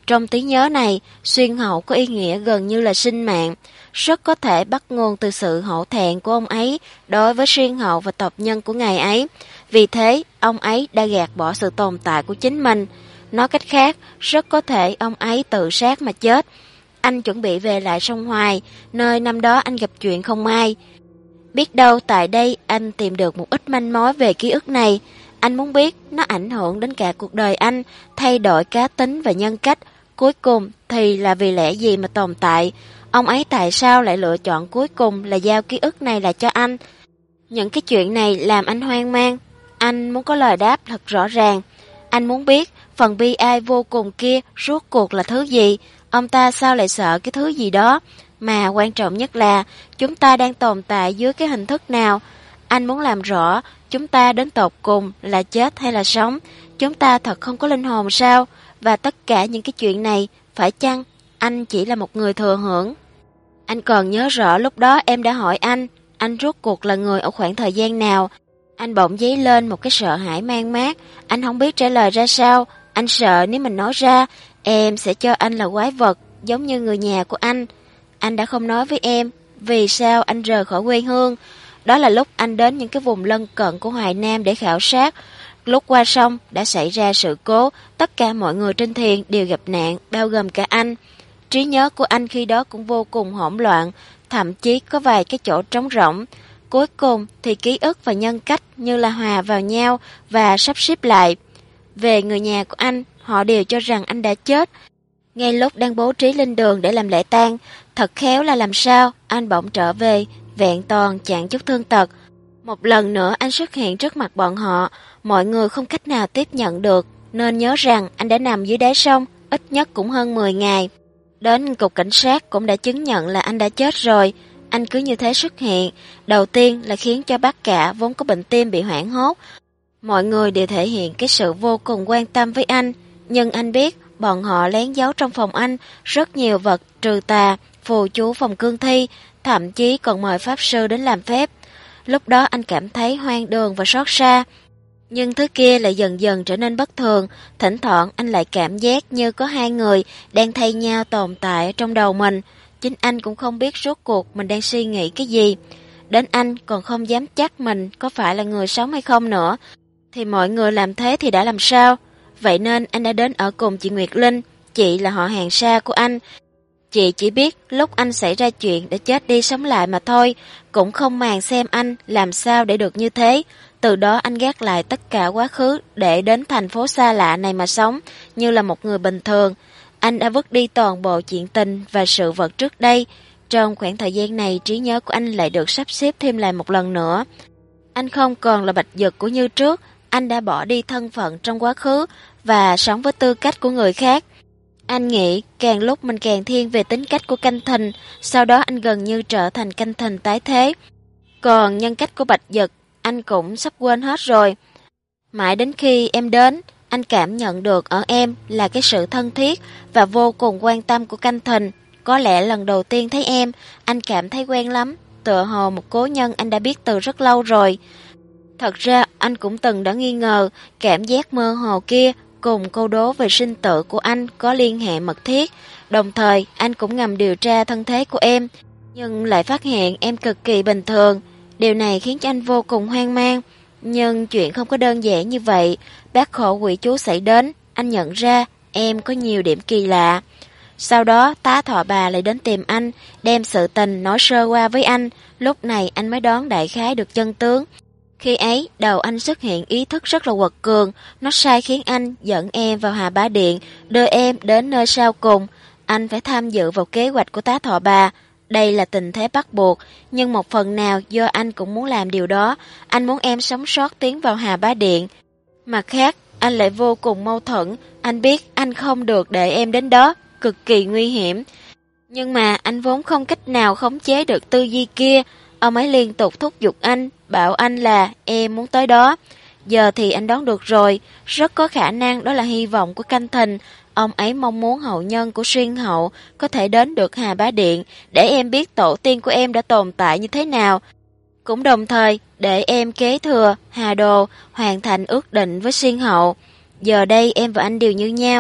Trong trí nhớ này, xuyên hậu có ý nghĩa gần như là sinh mạng, rất có thể bắt nguồn từ sự hổ thẹn của ông ấy đối với xuyên hậu và tộc nhân của ngài ấy. Vì thế, ông ấy đã gạt bỏ sự tồn tại của chính mình. Nói cách khác, rất có thể ông ấy tự sát mà chết. Anh chuẩn bị về lại sông Hoài, nơi năm đó anh gặp chuyện không may. Biết đâu tại đây anh tìm được một ít manh mối về ký ức này. Anh muốn biết nó ảnh hưởng đến cả cuộc đời anh, thay đổi cá tính và nhân cách. Cuối cùng thì là vì lẽ gì mà tồn tại? Ông ấy tại sao lại lựa chọn cuối cùng là giao ký ức này lại cho anh? Những cái chuyện này làm anh hoang mang. Anh muốn có lời đáp thật rõ ràng. Anh muốn biết phần bi ai vô cùng kia rốt cuộc là thứ gì? Ông ta sao lại sợ cái thứ gì đó? Mà quan trọng nhất là chúng ta đang tồn tại dưới cái hình thức nào? Anh muốn làm rõ chúng ta đến tột cùng là chết hay là sống? Chúng ta thật không có linh hồn sao? Và tất cả những cái chuyện này, phải chăng anh chỉ là một người thừa hưởng? Anh còn nhớ rõ lúc đó em đã hỏi anh rốt cuộc là người ở khoảng thời gian nào? Anh bỗng dấy lên một cái sợ hãi man mác, anh không biết trả lời ra sao. Anh sợ nếu mình nói ra, em sẽ cho anh là quái vật, giống như người nhà của anh. Anh đã không nói với em vì sao anh rời khỏi quê hương. Đó là lúc anh đến những cái vùng lân cận của Hoài Nam để khảo sát. Lúc qua sông đã xảy ra sự cố, tất cả mọi người trên thuyền đều gặp nạn, bao gồm cả anh. Trí nhớ của anh khi đó cũng vô cùng hỗn loạn, thậm chí có vài cái chỗ trống rỗng. Cuối cùng thì ký ức và nhân cách như là hòa vào nhau và sắp xếp lại. Về người nhà của anh, họ đều cho rằng anh đã chết. Ngay lúc đang bố trí lên đường để làm lễ tang, thật khéo là làm sao anh bỗng trở về, vẹn toàn chẳng chút thương tật. Một lần nữa anh xuất hiện trước mặt bọn họ, mọi người không cách nào tiếp nhận được, nên nhớ rằng anh đã nằm dưới đáy sông, ít nhất cũng hơn 10 ngày. Đến cục cảnh sát cũng đã chứng nhận là anh đã chết rồi. Anh cứ như thế xuất hiện, đầu tiên là khiến cho bác cả vốn có bệnh tim bị hoảng hốt. Mọi người đều thể hiện cái sự vô cùng quan tâm với anh, nhưng anh biết bọn họ lén giấu trong phòng anh rất nhiều vật trừ tà, phù chú phòng cương thi, thậm chí còn mời pháp sư đến làm phép. Lúc đó anh cảm thấy hoang đường và xót xa, nhưng thứ kia lại dần dần trở nên bất thường. Thỉnh thoảng anh lại cảm giác như có hai người đang thay nhau tồn tại trong đầu mình. Chính anh cũng không biết rốt cuộc mình đang suy nghĩ cái gì. Đến anh còn không dám chắc mình có phải là người sống hay không nữa. Thì mọi người làm thế thì đã làm sao? Vậy nên anh đã đến ở cùng chị Nguyệt Linh. Chị là họ hàng xa của anh. Chị chỉ biết lúc anh xảy ra chuyện để chết đi sống lại mà thôi, cũng không màng xem anh làm sao để được như thế. Từ đó anh gác lại tất cả quá khứ để đến thành phố xa lạ này mà sống như là một người bình thường. Anh đã vứt đi toàn bộ chuyện tình và sự vật trước đây. Trong khoảng thời gian này, trí nhớ của anh lại được sắp xếp thêm lại một lần nữa. Anh không còn là Bạch Dực của như trước, anh đã bỏ đi thân phận trong quá khứ và sống với tư cách của người khác. Anh nghĩ càng lúc mình càng thiên về tính cách của Canh Thìn, sau đó anh gần như trở thành Canh Thìn tái thế. Còn nhân cách của Bạch Dực, anh cũng sắp quên hết rồi. Mãi đến khi em đến, anh cảm nhận được ở em là cái sự thân thiết và vô cùng quan tâm của Canh Thìn. Có lẽ lần đầu tiên thấy em, anh cảm thấy quen lắm, tựa hồ một cố nhân anh đã biết từ rất lâu rồi. Thật ra anh cũng từng đã nghi ngờ cảm giác mơ hồ kia cùng câu đố về sinh tử của anh có liên hệ mật thiết. Đồng thời anh cũng ngầm điều tra thân thế của em, nhưng lại phát hiện em cực kỳ bình thường. Điều này khiến cho anh vô cùng hoang mang. Nhưng chuyện không có đơn giản như vậy. Bác khổ quỷ chú xảy đến, anh nhận ra em có nhiều điểm kỳ lạ. Sau đó tá thọ bà lại đến tìm anh, đem sự tình nói sơ qua với anh. Lúc này anh mới đoán đại khái được chân tướng. Khi ấy, đầu anh xuất hiện ý thức rất là quật cường, nó sai khiến anh dẫn em vào Hà Bá Điện, đưa em đến nơi sau cùng. Anh phải tham dự vào kế hoạch của tá thọ bà. Đây là tình thế bắt buộc, nhưng một phần nào do anh cũng muốn làm điều đó. Anh muốn em sống sót tiến vào Hà Bá Điện. Mặt khác, anh lại vô cùng mâu thuẫn. Anh biết anh không được để em đến đó, cực kỳ nguy hiểm. Nhưng mà anh vốn không cách nào khống chế được tư duy kia. Ông ấy liên tục thúc giục anh, bảo anh là em muốn tới đó. Giờ thì anh đoán được rồi, rất có khả năng đó là hy vọng của Canh Thìn. Ông ấy mong muốn hậu nhân của Xuyên Hậu có thể đến được Hà Bá Điện để em biết tổ tiên của em đã tồn tại như thế nào. Cũng đồng thời để em kế thừa Hà Đồ, hoàn thành ước định với Xuyên Hậu. Giờ đây em và anh đều như nhau,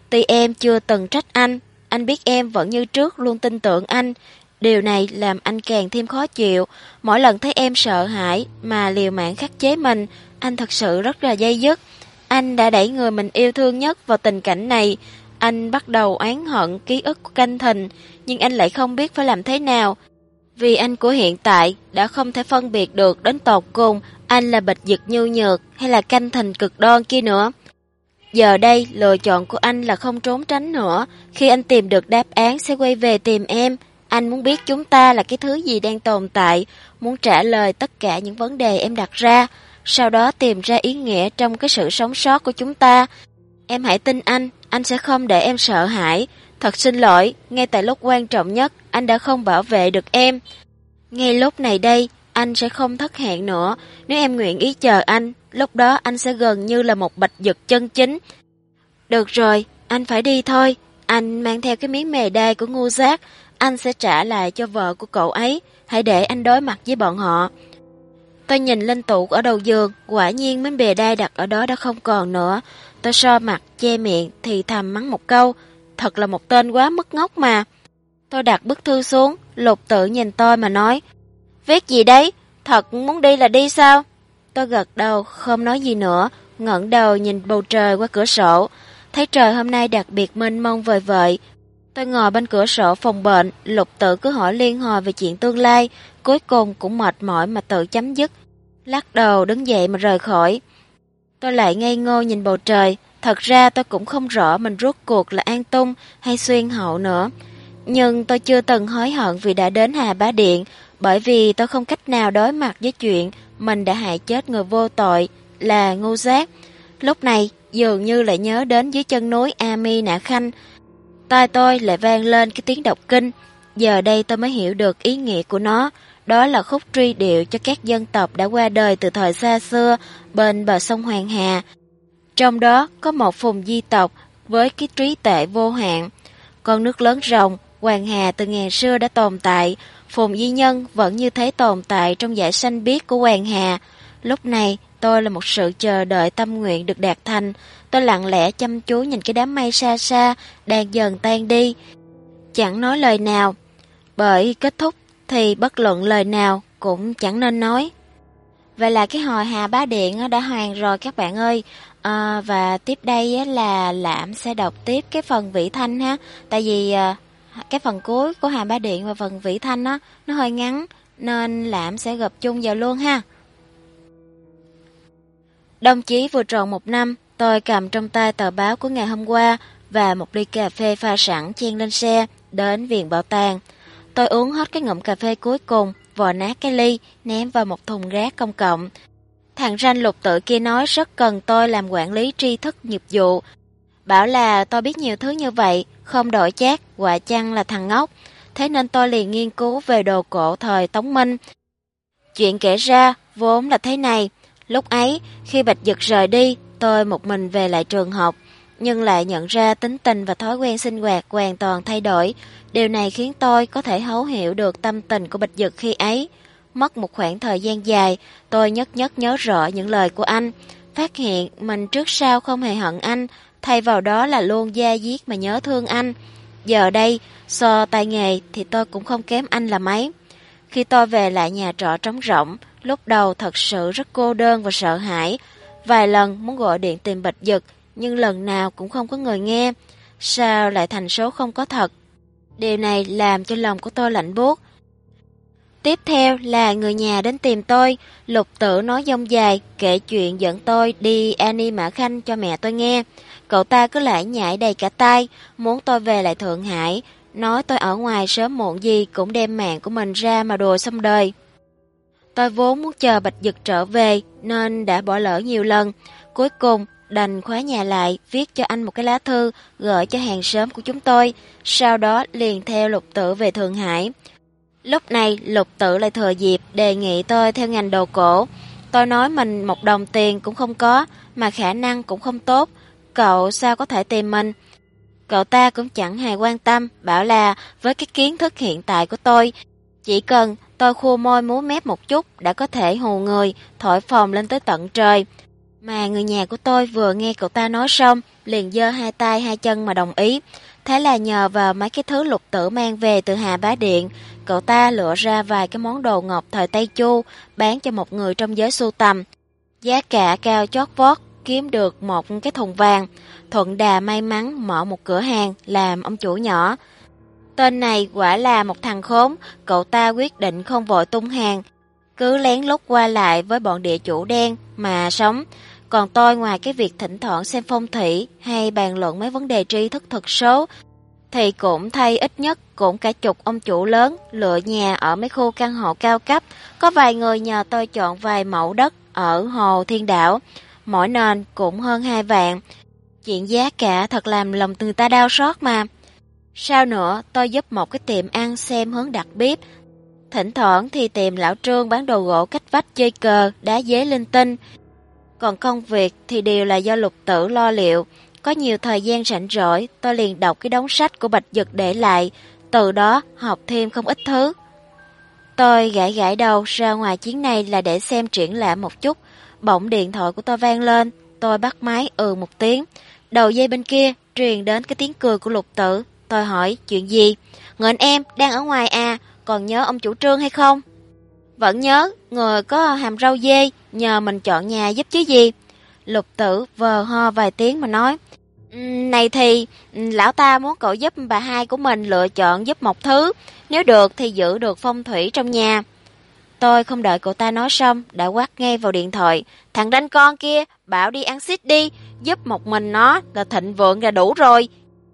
Tuy em chưa từng trách anh biết em vẫn như trước luôn tin tưởng anh. Điều này làm anh càng thêm khó chịu. Mỗi lần thấy em sợ hãi mà liều mạng khắc chế mình, anh thật sự rất là day dứt. Anh đã đẩy người mình yêu thương nhất vào tình cảnh này. Anh bắt đầu oán hận ký ức của Canh Thìn, nhưng anh lại không biết phải làm thế nào. Vì anh của hiện tại đã không thể phân biệt được đến tột cùng anh là Bạch Dực nhu nhược hay là Canh Thìn cực đoan kia nữa. Giờ đây, lựa chọn của anh là không trốn tránh nữa. Khi anh tìm được đáp án sẽ quay về tìm em. Anh muốn biết chúng ta là cái thứ gì đang tồn tại, muốn trả lời tất cả những vấn đề em đặt ra, sau đó tìm ra ý nghĩa trong cái sự sống sót của chúng ta. Em hãy tin anh sẽ không để em sợ hãi. Thật xin lỗi, ngay tại lúc quan trọng nhất, anh đã không bảo vệ được em. Ngay lúc này đây, anh sẽ không thất hẹn nữa. Nếu em nguyện ý chờ anh, lúc đó anh sẽ gần như là một Bạch Dực chân chính. Được rồi, anh phải đi thôi. Anh mang theo cái miếng mề đay của Ngô Giác. Anh sẽ trả lại cho vợ của cậu ấy. Hãy để anh đối mặt với bọn họ. Tôi nhìn lên tủ ở đầu giường. Quả nhiên miếng bề đai đặt ở đó đã không còn nữa. Tôi so mặt, che miệng, thì thầm mắng một câu. Thật là một tên quá mất ngốc mà. Tôi đặt bức thư xuống. Lục Tự nhìn tôi mà nói. Viết gì đấy? Thật muốn đi là đi sao? Tôi gật đầu, không nói gì nữa, ngẩng đầu nhìn bầu trời qua cửa sổ. Thấy trời hôm nay đặc biệt mênh mông vời vợi. Tôi ngồi bên cửa sổ phòng bệnh, Lục Tự cứ hỏi liên hồi về chuyện tương lai, cuối cùng cũng mệt mỏi mà tự chấm dứt. Lắc đầu đứng dậy mà rời khỏi. Tôi lại ngây ngô nhìn bầu trời, thật ra tôi cũng không rõ mình rốt cuộc là An Tung hay Xuyên Hậu nữa. Nhưng tôi chưa từng hối hận vì đã đến Hà Bá Điện, bởi vì tôi không cách nào đối mặt với chuyện mình đã hại chết người vô tội là Ngô Giác. Lúc này dường như lại nhớ đến dưới chân núi A Mi Nạ Khanh. Tai tôi lại vang lên cái tiếng đọc kinh. Giờ đây tôi mới hiểu được ý nghĩa của nó. Đó là khúc truy điệu cho các dân tộc đã qua đời từ thời xa xưa bên bờ sông Hoàng Hà. Trong đó có một vùng di tộc với cái trí tuệ vô hạn. Con nước lớn rồng, Hoàng Hà từ ngàn xưa đã tồn tại. Phùng Di Nhân vẫn như thế tồn tại trong dải xanh biếc của Hoàng Hà. Lúc này tôi là một sự chờ đợi tâm nguyện được đạt thành. Tôi lặng lẽ chăm chú nhìn cái đám mây xa xa đang dần tan đi. Chẳng nói lời nào, bởi kết thúc thì bất luận lời nào cũng chẳng nên nói. Vậy là cái hồi Hà Bá Điện đã hoàn rồi các bạn ơi. Và tiếp đây là Lãm sẽ đọc tiếp cái phần Vĩ Thanh ha. Tại vì cái phần cuối của Hà Bá Điện và phần Vĩ Thanh nó hơi ngắn, nên Lãm sẽ gộp chung vào luôn ha. Đồng chí vừa tròn 1 năm, tôi cầm trong tay tờ báo của ngày hôm qua và một ly cà phê pha sẵn chen lên xe đến viện bảo tàng. Tôi uống hết cái ngụm cà phê cuối cùng, vò nát cái ly, ném vào một thùng rác công cộng. Thằng ranh Lục Tự kia nói rất cần tôi làm quản lý tri thức nghiệp vụ. Bảo là tôi biết nhiều thứ như vậy, không đổi chác, quả chăng là thằng ngốc. Thế nên tôi liền nghiên cứu về đồ cổ thời Tống Minh. Chuyện kể ra vốn là thế này. Lúc ấy, khi Bạch Dực rời đi, tôi một mình về lại trường học, nhưng lại nhận ra tính tình và thói quen sinh hoạt hoàn toàn thay đổi. Điều này khiến tôi có thể thấu hiểu được tâm tình của Bạch Dực khi ấy. Mất một khoảng thời gian dài, tôi nhất nhất nhớ rõ những lời của anh, phát hiện mình trước sau không hề hận anh, thay vào đó là luôn da diết mà nhớ thương anh. Giờ đây, so tay nghề thì tôi cũng không kém anh là mấy. Khi tôi về lại nhà trọ trống rỗng, lúc đầu thật sự rất cô đơn và sợ hãi. Vài lần muốn gọi điện tìm Bạch Dực, nhưng lần nào cũng không có người nghe. Sao lại thành số không có thật? Điều này làm cho lòng của tôi lạnh buốt. Tiếp theo là người nhà đến tìm tôi. Lục Tự nói dông dài, kể chuyện dẫn tôi đi Ani Mã Khanh cho mẹ tôi nghe. Cậu ta cứ lải nhải đầy cả tai, muốn tôi về lại Thượng Hải, nói tôi ở ngoài sớm muộn gì cũng đem mạng của mình ra mà đùa xong đời. Tôi vốn muốn chờ Bạch Dực trở về nên đã bỏ lỡ nhiều lần. Cuối cùng đành khóa nhà lại, viết cho anh một cái lá thư gửi cho hàng xóm của chúng tôi, sau đó liền theo Lục Tự về Thượng Hải. Lúc này Lục Tự lại thừa dịp đề nghị tôi theo ngành đồ cổ. Tôi nói mình một đồng tiền cũng không có, mà khả năng cũng không tốt, cậu sao có thể tìm mình. Cậu ta cũng chẳng hề quan tâm, bảo là với cái kiến thức hiện tại của tôi, chỉ cần tôi khua môi múa mép một chút đã có thể hù người, thổi phồng lên tới tận trời. Mà người nhà của tôi vừa nghe cậu ta nói xong, liền giơ hai tay hai chân mà đồng ý. Thế là nhờ vào mấy cái thứ Lục Tử mang về từ Hà Bá Điện, cậu ta lựa ra vài cái món đồ ngọc thời Tây Chu bán cho một người trong giới sưu tầm. Giá cả cao chót vót, kiếm được một cái thùng vàng. Thuận đà may mắn mở một cửa hàng làm ông chủ nhỏ. Tên này quả là một thằng khốn, cậu ta quyết định không vội tung hàng, cứ lén lút qua lại với bọn địa chủ đen mà sống. Còn tôi ngoài cái việc thỉnh thoảng xem phong thủy hay bàn luận mấy vấn đề tri thức thực số, thì cũng thay ít nhất cũng cả chục ông chủ lớn lựa nhà ở mấy khu căn hộ cao cấp. Có vài người nhờ tôi chọn vài mẫu đất ở Hồ Thiên Đảo, mỗi nền cũng hơn 2 vạn. Chuyện giá cả thật làm lòng người ta đau xót mà. Sao nữa, tôi giúp một cái tiệm ăn xem hướng đặt bếp. Thỉnh thoảng thì tìm lão Trương bán đồ gỗ cách vách chơi cờ, đá dế linh tinh. Còn công việc thì đều là do Lục Tử lo liệu. Có nhiều thời gian rảnh rỗi, tôi liền đọc cái đống sách của Bạch Dực để lại, từ đó học thêm không ít thứ. Tôi gãi gãi đầu ra ngoài chuyến này là để xem triển lãm một chút. Bỗng điện thoại của tôi vang lên, tôi bắt máy một tiếng. Đầu dây bên kia truyền đến cái tiếng cười của Lục Tử. Tôi hỏi chuyện gì? Người anh em đang ở ngoài à, còn nhớ ông chủ Trương hay không? Vẫn nhớ, người có hàm râu dê, nhờ mình chọn nhà giúp chứ gì. Lục Tử vờ ho vài tiếng mà nói, này thì lão ta muốn cậu giúp bà hai của mình lựa chọn giúp một thứ, nếu được thì giữ được phong thủy trong nhà. Tôi không đợi cậu ta nói xong, đã quát ngay vào điện thoại, thằng đánh con kia, bảo đi ăn xít đi, giúp một mình nó là thịnh vượng là đủ rồi.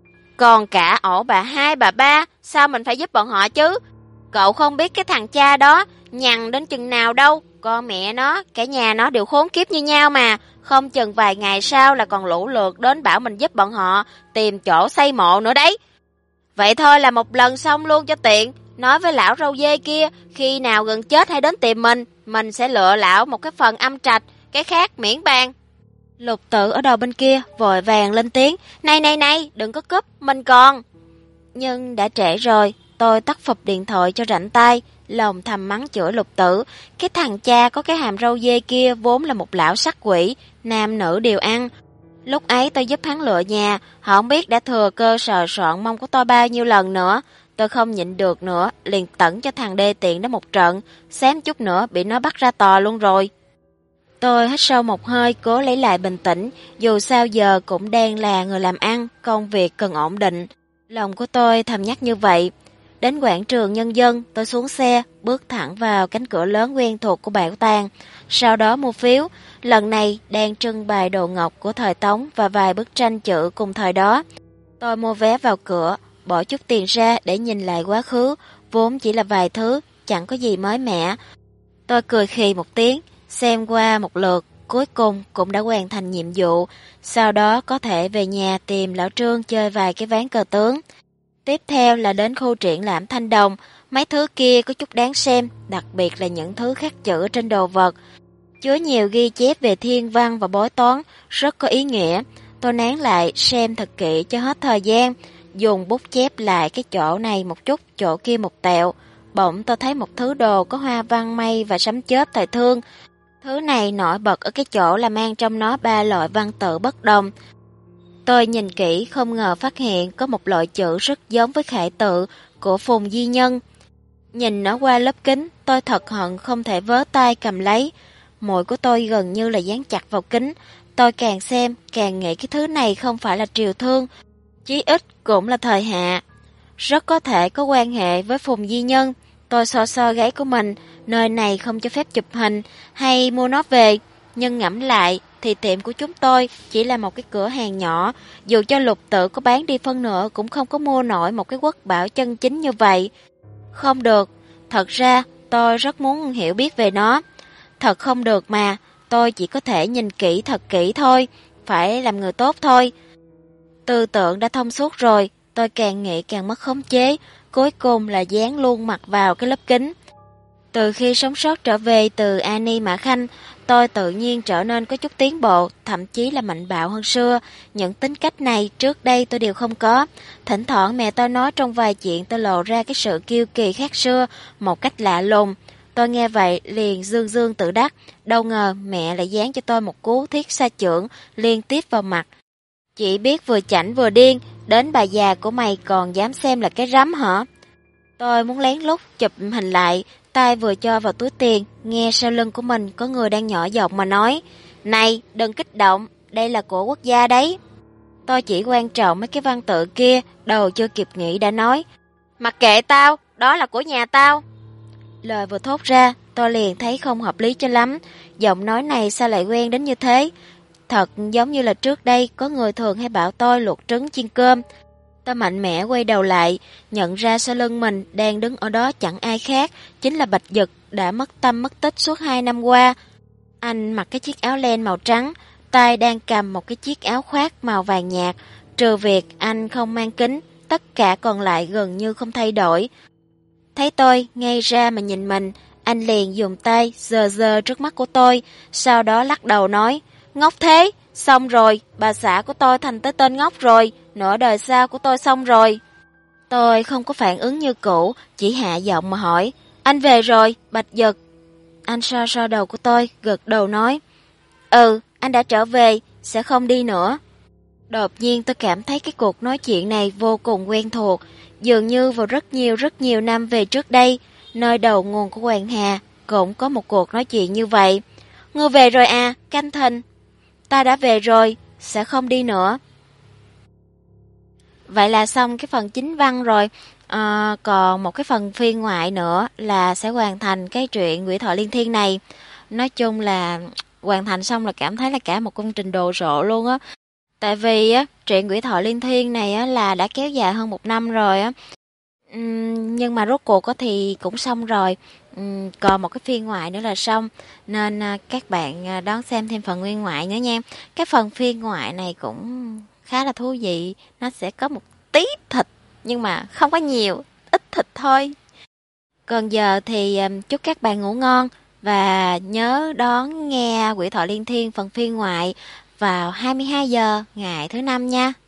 Còn cả ổ bà hai bà ba, sao mình phải giúp bọn họ chứ? Cậu không biết cái thằng cha đó nhằn đến chừng nào đâu, con mẹ nó, cả nhà nó đều khốn kiếp như nhau mà, không chừng vài ngày sau là còn lũ lượt đến bảo mình giúp bọn họ tìm chỗ xây mộ nữa đấy. Vậy thôi là một lần xong luôn cho tiện, nói với lão râu dê kia, khi nào gần chết hay đến tìm mình sẽ lựa lão một cái phần âm trạch, cái khác miễn bàn. Lục Tử ở đầu bên kia vội vàng lên tiếng, này, đừng có cúp, mình còn. Nhưng đã trễ rồi, tôi tắt phụp điện thoại cho rảnh tay, lòng thầm mắng chửi Lục Tử, cái thằng cha có cái hàm râu dê kia vốn là một lão sắc quỷ, nam nữ đều ăn. Lúc ấy tôi giúp hắn lựa nhà, họ không biết đã thừa cơ sờ soạn mông của tôi bao nhiêu lần nữa. Tôi không nhịn được nữa, liền tẩn cho thằng đê tiện đó một trận, xém chút nữa bị nó bắt ra tòa luôn rồi. Tôi hít sâu một hơi, cố lấy lại bình tĩnh, dù sao giờ cũng đang là người làm ăn, công việc cần ổn định. Lòng của tôi thầm nhắc như vậy. Đến quảng trường Nhân dân, tôi xuống xe, bước thẳng vào cánh cửa lớn quen thuộc của bảo tàng. Sau đó mua phiếu, lần này đang trưng bày đồ ngọc của thời Tống và vài bức tranh chữ cùng thời đó. Tôi mua vé vào cửa, bỏ chút tiền ra để nhìn lại quá khứ, vốn chỉ là vài thứ, chẳng có gì mới mẻ. Tôi cười khì một tiếng, xem qua một lượt, cuối cùng cũng đã hoàn thành nhiệm vụ, sau đó có thể về nhà tìm lão Trương chơi vài cái ván cờ tướng. Tiếp theo là đến khu triển lãm Thanh Đồng, mấy thứ kia có chút đáng xem, đặc biệt là những thứ khắc chữ trên đồ vật. Chứa nhiều ghi chép về thiên văn và bói toán, rất có ý nghĩa. Tôi nán lại xem thật kỹ cho hết thời gian, dùng bút chép lại cái chỗ này một chút, chỗ kia một tẹo. Bỗng tôi thấy một thứ đồ có hoa văn mây và sấm chớp thời thương. Thứ này nổi bật ở cái chỗ là mang trong nó 3 loại văn tự bất đồng. Tôi nhìn kỹ không ngờ phát hiện có một loại chữ rất giống với khải tự của Phùng Di Nhân. Nhìn nó qua lớp kính, tôi thật hận không thể vớ tay cầm lấy. Mũi của tôi gần như là dán chặt vào kính. Tôi càng xem, càng nghĩ cái thứ này không phải là triều thương, chí ít cũng là thời hạ. Rất có thể có quan hệ với Phùng Di Nhân. Tôi so gáy của mình, nơi này không cho phép chụp hình hay mua nó về. Nhưng ngẫm lại thì tiệm của chúng tôi chỉ là một cái cửa hàng nhỏ, dù cho Lục Tử có bán đi phân nửa cũng không có mua nổi một cái quốc bảo chân chính như vậy. Không được, thật ra tôi rất muốn hiểu biết về nó. Thật không được mà, tôi chỉ có thể nhìn kỹ thật kỹ thôi, phải làm người tốt thôi. Tư tưởng đã thông suốt rồi, tôi càng nghĩ càng mất khống chế, cuối cùng là dán luôn mặt vào cái lớp kính. Từ khi sống sót trở về từ Ani Mã Khanh, tôi tự nhiên trở nên có chút tiến bộ, thậm chí là mạnh bạo hơn xưa. Những tính cách này trước đây tôi đều không có. Thỉnh thoảng mẹ tôi nói trong vài chuyện tôi lộ ra cái sự kiêu kỳ khác xưa, một cách lạ lùng. Tôi nghe vậy liền dương dương tự đắc, đâu ngờ mẹ lại giáng cho tôi một cú thiết sa chưởng liên tiếp vào mặt. Chỉ biết vừa chảnh vừa điên, đến bà già của mày còn dám xem là cái rắm hả? Tôi muốn lén lút chụp hình lại, tay vừa cho vào túi tiền, nghe sau lưng của mình có người đang nhỏ giọng mà nói, này, đừng kích động, đây là của quốc gia đấy. Tôi chỉ quan trọng mấy cái văn tự kia, đầu chưa kịp nghĩ đã nói, mặc kệ tao, đó là của nhà tao. Lời vừa thốt ra, tôi liền thấy không hợp lý cho lắm, giọng nói này sao lại quen đến như thế? Thật giống như là trước đây có người thường hay bảo tôi luộc trứng chiên cơm. Tôi mạnh mẽ quay đầu lại, nhận ra sau lưng mình đang đứng ở đó chẳng ai khác, chính là Bạch Dực đã mất tâm mất tích suốt 2 năm qua. Anh mặc cái chiếc áo len màu trắng, tay đang cầm một cái chiếc áo khoác màu vàng nhạt, trừ việc anh không mang kính, tất cả còn lại gần như không thay đổi. Thấy tôi ngay ra mà nhìn mình, anh liền dùng tay giơ giơ trước mắt của tôi, sau đó lắc đầu nói, ngốc thế, xong rồi, bà xã của tôi thành tới tên ngốc rồi, nửa đời sau của tôi xong rồi. Tôi không có phản ứng như cũ, chỉ hạ giọng mà hỏi, anh về rồi, Bạch Dực. Anh so so đầu của tôi, gật đầu nói, ừ, anh đã trở về, sẽ không đi nữa. Đột nhiên tôi cảm thấy cái cuộc nói chuyện này vô cùng quen thuộc, dường như vào rất nhiều năm về trước đây, nơi đầu nguồn của Hoàng Hà cũng có một cuộc nói chuyện như vậy. Ngươi về rồi à, Canh Thìn? Ta đã về rồi, sẽ không đi nữa. Vậy là xong cái phần chính văn rồi. Còn một cái phần phiên ngoại nữa là sẽ hoàn thành cái truyện Quỷ Thoại Liên Thiên này. Nói chung là hoàn thành xong là cảm thấy là cả một công trình đồ sộ luôn á. Tại vì á, truyện Quỷ Thoại Liên Thiên này á, là đã kéo dài hơn 1 năm rồi á. Nhưng mà rốt cuộc á, thì cũng xong rồi. Còn một cái phiên ngoại nữa là xong. Nên các bạn đón xem thêm phần nguyên ngoại nữa nha. Cái phần phiên ngoại này cũng khá là thú vị. Nó sẽ có một tí thịt, nhưng mà không có nhiều, ít thịt thôi. Còn giờ thì chúc các bạn ngủ ngon. Và nhớ đón nghe Quỷ Thoại Liên Thiên phần phiên ngoại vào 22 giờ ngày thứ Năm nha.